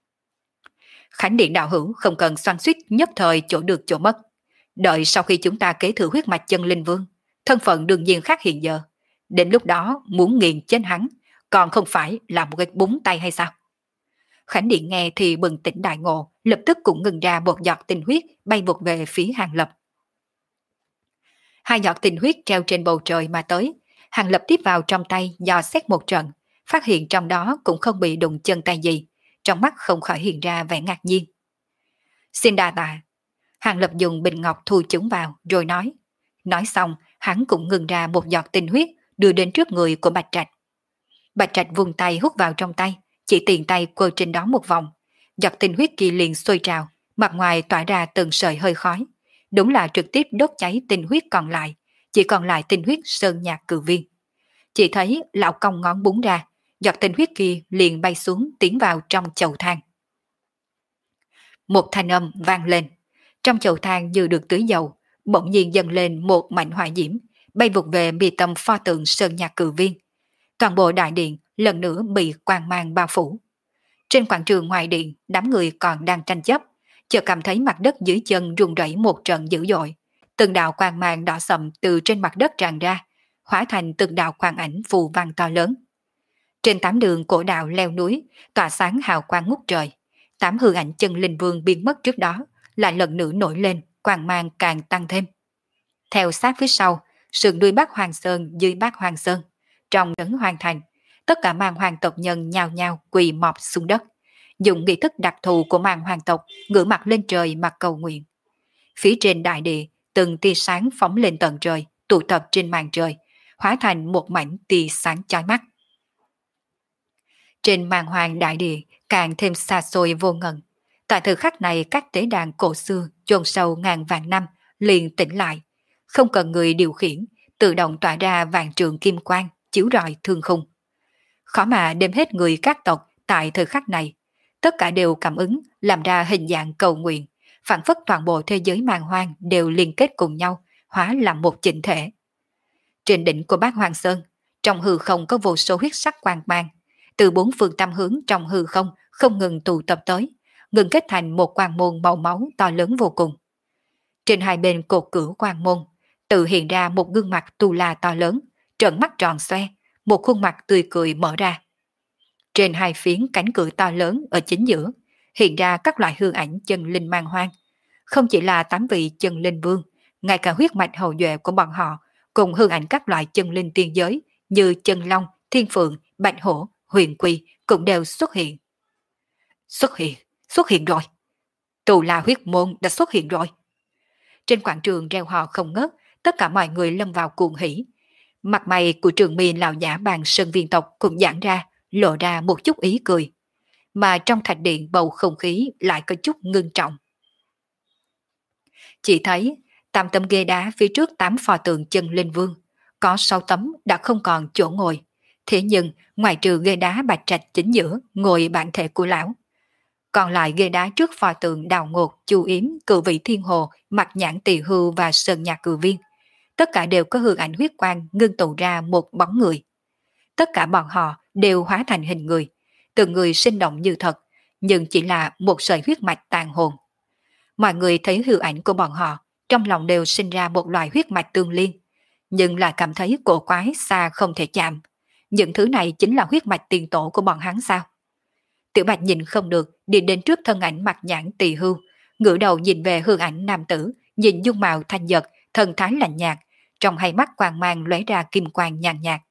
Khánh Điện đạo hữu không cần xoắn xuýt nhất thời chỗ được chỗ mất. Đợi sau khi chúng ta kế thừa huyết mạch chân linh vương, thân phận đương nhiên khác hiện giờ. Đến lúc đó muốn nghiền chết hắn, còn không phải là một cái búng tay hay sao? Khánh Điện nghe thì bừng tỉnh đại ngộ, lập tức cũng ngừng ra một giọt tinh huyết bay vụt về phía Hàng Lập. Hai giọt tinh huyết treo trên bầu trời mà tới, Hàng Lập tiếp vào trong tay dò xét một trận, phát hiện trong đó cũng không bị đụng chân tay gì, trong mắt không khỏi hiện ra vẻ ngạc nhiên. Xin đa tạ. Hàng Lập dùng bình ngọc thu chúng vào rồi nói. Nói xong, hắn cũng ngừng ra một giọt tinh huyết đưa đến trước người của Bạch Trạch. Bạch Trạch vùng tay hút vào trong tay, chỉ tiền tay quơ trên đó một vòng. Giọt tinh huyết kia liền sôi trào, mặt ngoài tỏa ra từng sợi hơi khói. Đúng là trực tiếp đốt cháy tinh huyết còn lại, chỉ còn lại tinh huyết sơn nhạc cử viên. Chỉ thấy lão cong ngón búng ra, giọt tinh huyết kia liền bay xuống tiến vào trong chậu than. Một thanh âm vang lên, trong chậu than như được tưới dầu, bỗng nhiên dâng lên một mảnh hỏa diễm, bay vụt về mi tâm pho tượng sơn nhạc cử viên. Toàn bộ đại điện lần nữa bị quang mang bao phủ. Trên quảng trường ngoài điện, đám người còn đang tranh chấp, chợt cảm thấy mặt đất dưới chân rung rẩy một trận dữ dội. Từng đạo quang mang đỏ sậm từ trên mặt đất tràn ra, hóa thành từng đạo quang ảnh phù văn to lớn. Trên tám đường cổ đạo leo núi, tỏa sáng hào quang ngút trời. Tám hư ảnh chân linh vương biến mất trước đó, lại lần nữa nổi lên, quang mang càng tăng thêm. Theo sát phía sau, sườn đuôi Bắc Hoàng Sơn dưới Bắc Hoàng Sơn, trong trấn Hoàng Thành, tất cả mang hoàng tộc nhân nhao nhao quỳ mọp xuống đất, dùng nghi thức đặc thù của mang hoàng tộc ngửa mặt lên trời mà cầu nguyện. Phía trên đại địa, từng tia sáng phóng lên tận trời, tụ tập trên màn trời, hóa thành một mảnh tia sáng chói mắt. Trên màn hoàng đại địa càng thêm xa xôi vô ngần. Tại thời khắc này, các tế đàn cổ xưa chôn sâu ngàn vạn năm liền tỉnh lại, không cần người điều khiển, tự động tỏa ra vạn trường kim quang chiếu rọi thương khung. Khó mà đếm hết người các tộc tại thời khắc này, tất cả đều cảm ứng làm ra hình dạng cầu nguyện, phản phất toàn bộ thế giới màn hoang đều liên kết cùng nhau, hóa làm một chỉnh thể. Trên đỉnh của Bát Hoàng Sơn, trong hư không có vô số huyết sắc quang mang, từ bốn phương tám hướng trong hư không không ngừng tụ tập tới, ngừng kết thành một quang môn màu máu to lớn vô cùng. Trên hai bên cột cửa quang môn, tự hiện ra một gương mặt tu la to lớn, trợn mắt tròn xoe, một khuôn mặt tươi cười mở ra. Trên hai phiến cánh cửa to lớn ở chính giữa, hiện ra các loại hư ảnh chân linh mang hoang. Không chỉ là tám vị chân linh vương, ngay cả huyết mạch hậu duệ của bọn họ, cùng hư ảnh các loại chân linh tiên giới như chân long, thiên phượng, bạch hổ, huyền quy cũng đều xuất hiện. Xuất hiện, xuất hiện rồi. Tù La huyết môn đã xuất hiện rồi. Trên quảng trường reo hò không ngớt, tất cả mọi người lâm vào cuồng hỉ. Mặt mày của Trường Mi lão giả bàn sơn viên tộc cũng giãn ra, lộ ra một chút ý cười. Mà trong thạch điện bầu không khí lại có chút ngưng trọng. Chỉ thấy tám tấm ghế đá phía trước tám pho tượng chân linh vương, có sáu tấm đã không còn chỗ ngồi. Thế nhưng ngoài trừ ghế đá Bạch Trạch chính giữa ngồi bản thể của lão, còn lại ghế đá trước pho tượng Đào Ngột, Chu Yếm, Cự Vị Thiên Hồ, Mặt Nhãn Tỳ Hưu và Sơn Nhạc Cử Viên, tất cả đều có hư ảnh huyết quang ngưng tụ ra một bóng người. Tất cả bọn họ đều hóa thành hình người, từng người sinh động như thật, nhưng chỉ là một sợi huyết mạch tàn hồn. Mọi người thấy hư ảnh của bọn họ, trong lòng đều sinh ra một loại huyết mạch tương liên, nhưng lại cảm thấy cổ quái xa không thể chạm. Những thứ này chính là huyết mạch tiền tổ của bọn hắn sao? Tiểu Bạch nhìn không được, đi đến trước thân ảnh mặt nhãn tỳ hưu, ngửa đầu nhìn về hương ảnh nam tử, nhìn dung mạo thanh nhật, thần thái lạnh nhạt, trong hai mắt quang mang lóe ra kim quang nhàn nhạt.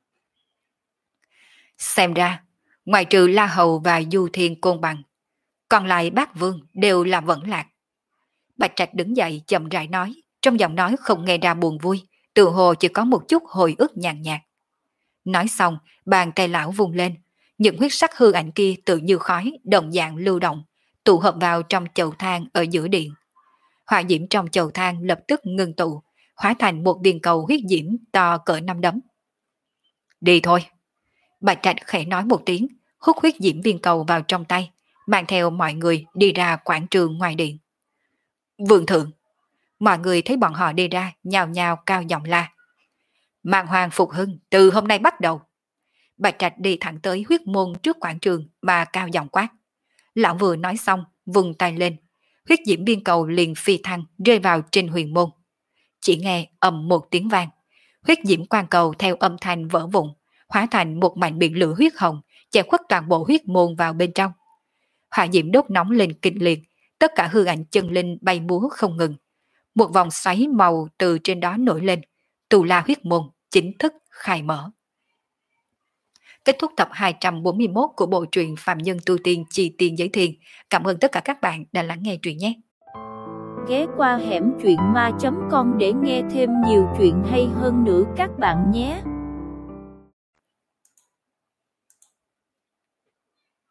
Xem ra, ngoài trừ La Hầu và Du Thiên Côn Bằng, còn lại bát vương đều là vẫn lạc. Bạch Trạch đứng dậy chậm rãi nói, trong giọng nói không nghe ra buồn vui, tự hồ chỉ có một chút hồi ức nhàn nhạt. Nói xong, bàn tay lão vung lên, những huyết sắc hư ảnh kia tự như khói, đồng dạng lưu động, tụ hợp vào trong chậu than ở giữa điện. Hỏa diễm trong chậu than lập tức ngưng tụ, hóa thành một viên cầu huyết diễm to cỡ năm đấm. Đi thôi. Bạch Trạch khẽ nói một tiếng, hút huyết diễm viên cầu vào trong tay, mang theo mọi người đi ra quảng trường ngoài điện. Vương thượng. Mọi người thấy bọn họ đi ra, nhào nhào cao giọng la. Màn hoàng phục hưng từ hôm nay bắt đầu. Bạch Trạch đi thẳng tới huyết môn trước quảng trường mà cao giọng quát. Lão vừa nói xong, vùng tay lên, huyết diễm viên cầu liền phi thăng rơi vào trên huyền môn. Chỉ nghe ầm một tiếng vang, huyết diễm quang cầu theo âm thanh vỡ vụn, hóa thành một mảnh biển lửa huyết hồng, che khuất toàn bộ huyết môn vào bên trong. Hỏa diễm đốt nóng lên kịch liệt, tất cả hư ảnh chân linh bay múa không ngừng. Một vòng xoáy màu từ trên đó nổi lên, Tù La huyết môn chính thức khai mở. Kết thúc tập hai trăm bốn mươi mốt của bộ truyện Phạm Nhân Tu Tiên Chi Tiên Giới Thiên. Cảm ơn tất cả các bạn đã lắng nghe truyện nhé. Ghé qua hẻm truyện ma chấm com để nghe thêm nhiều chuyện hay hơn nữa các bạn nhé.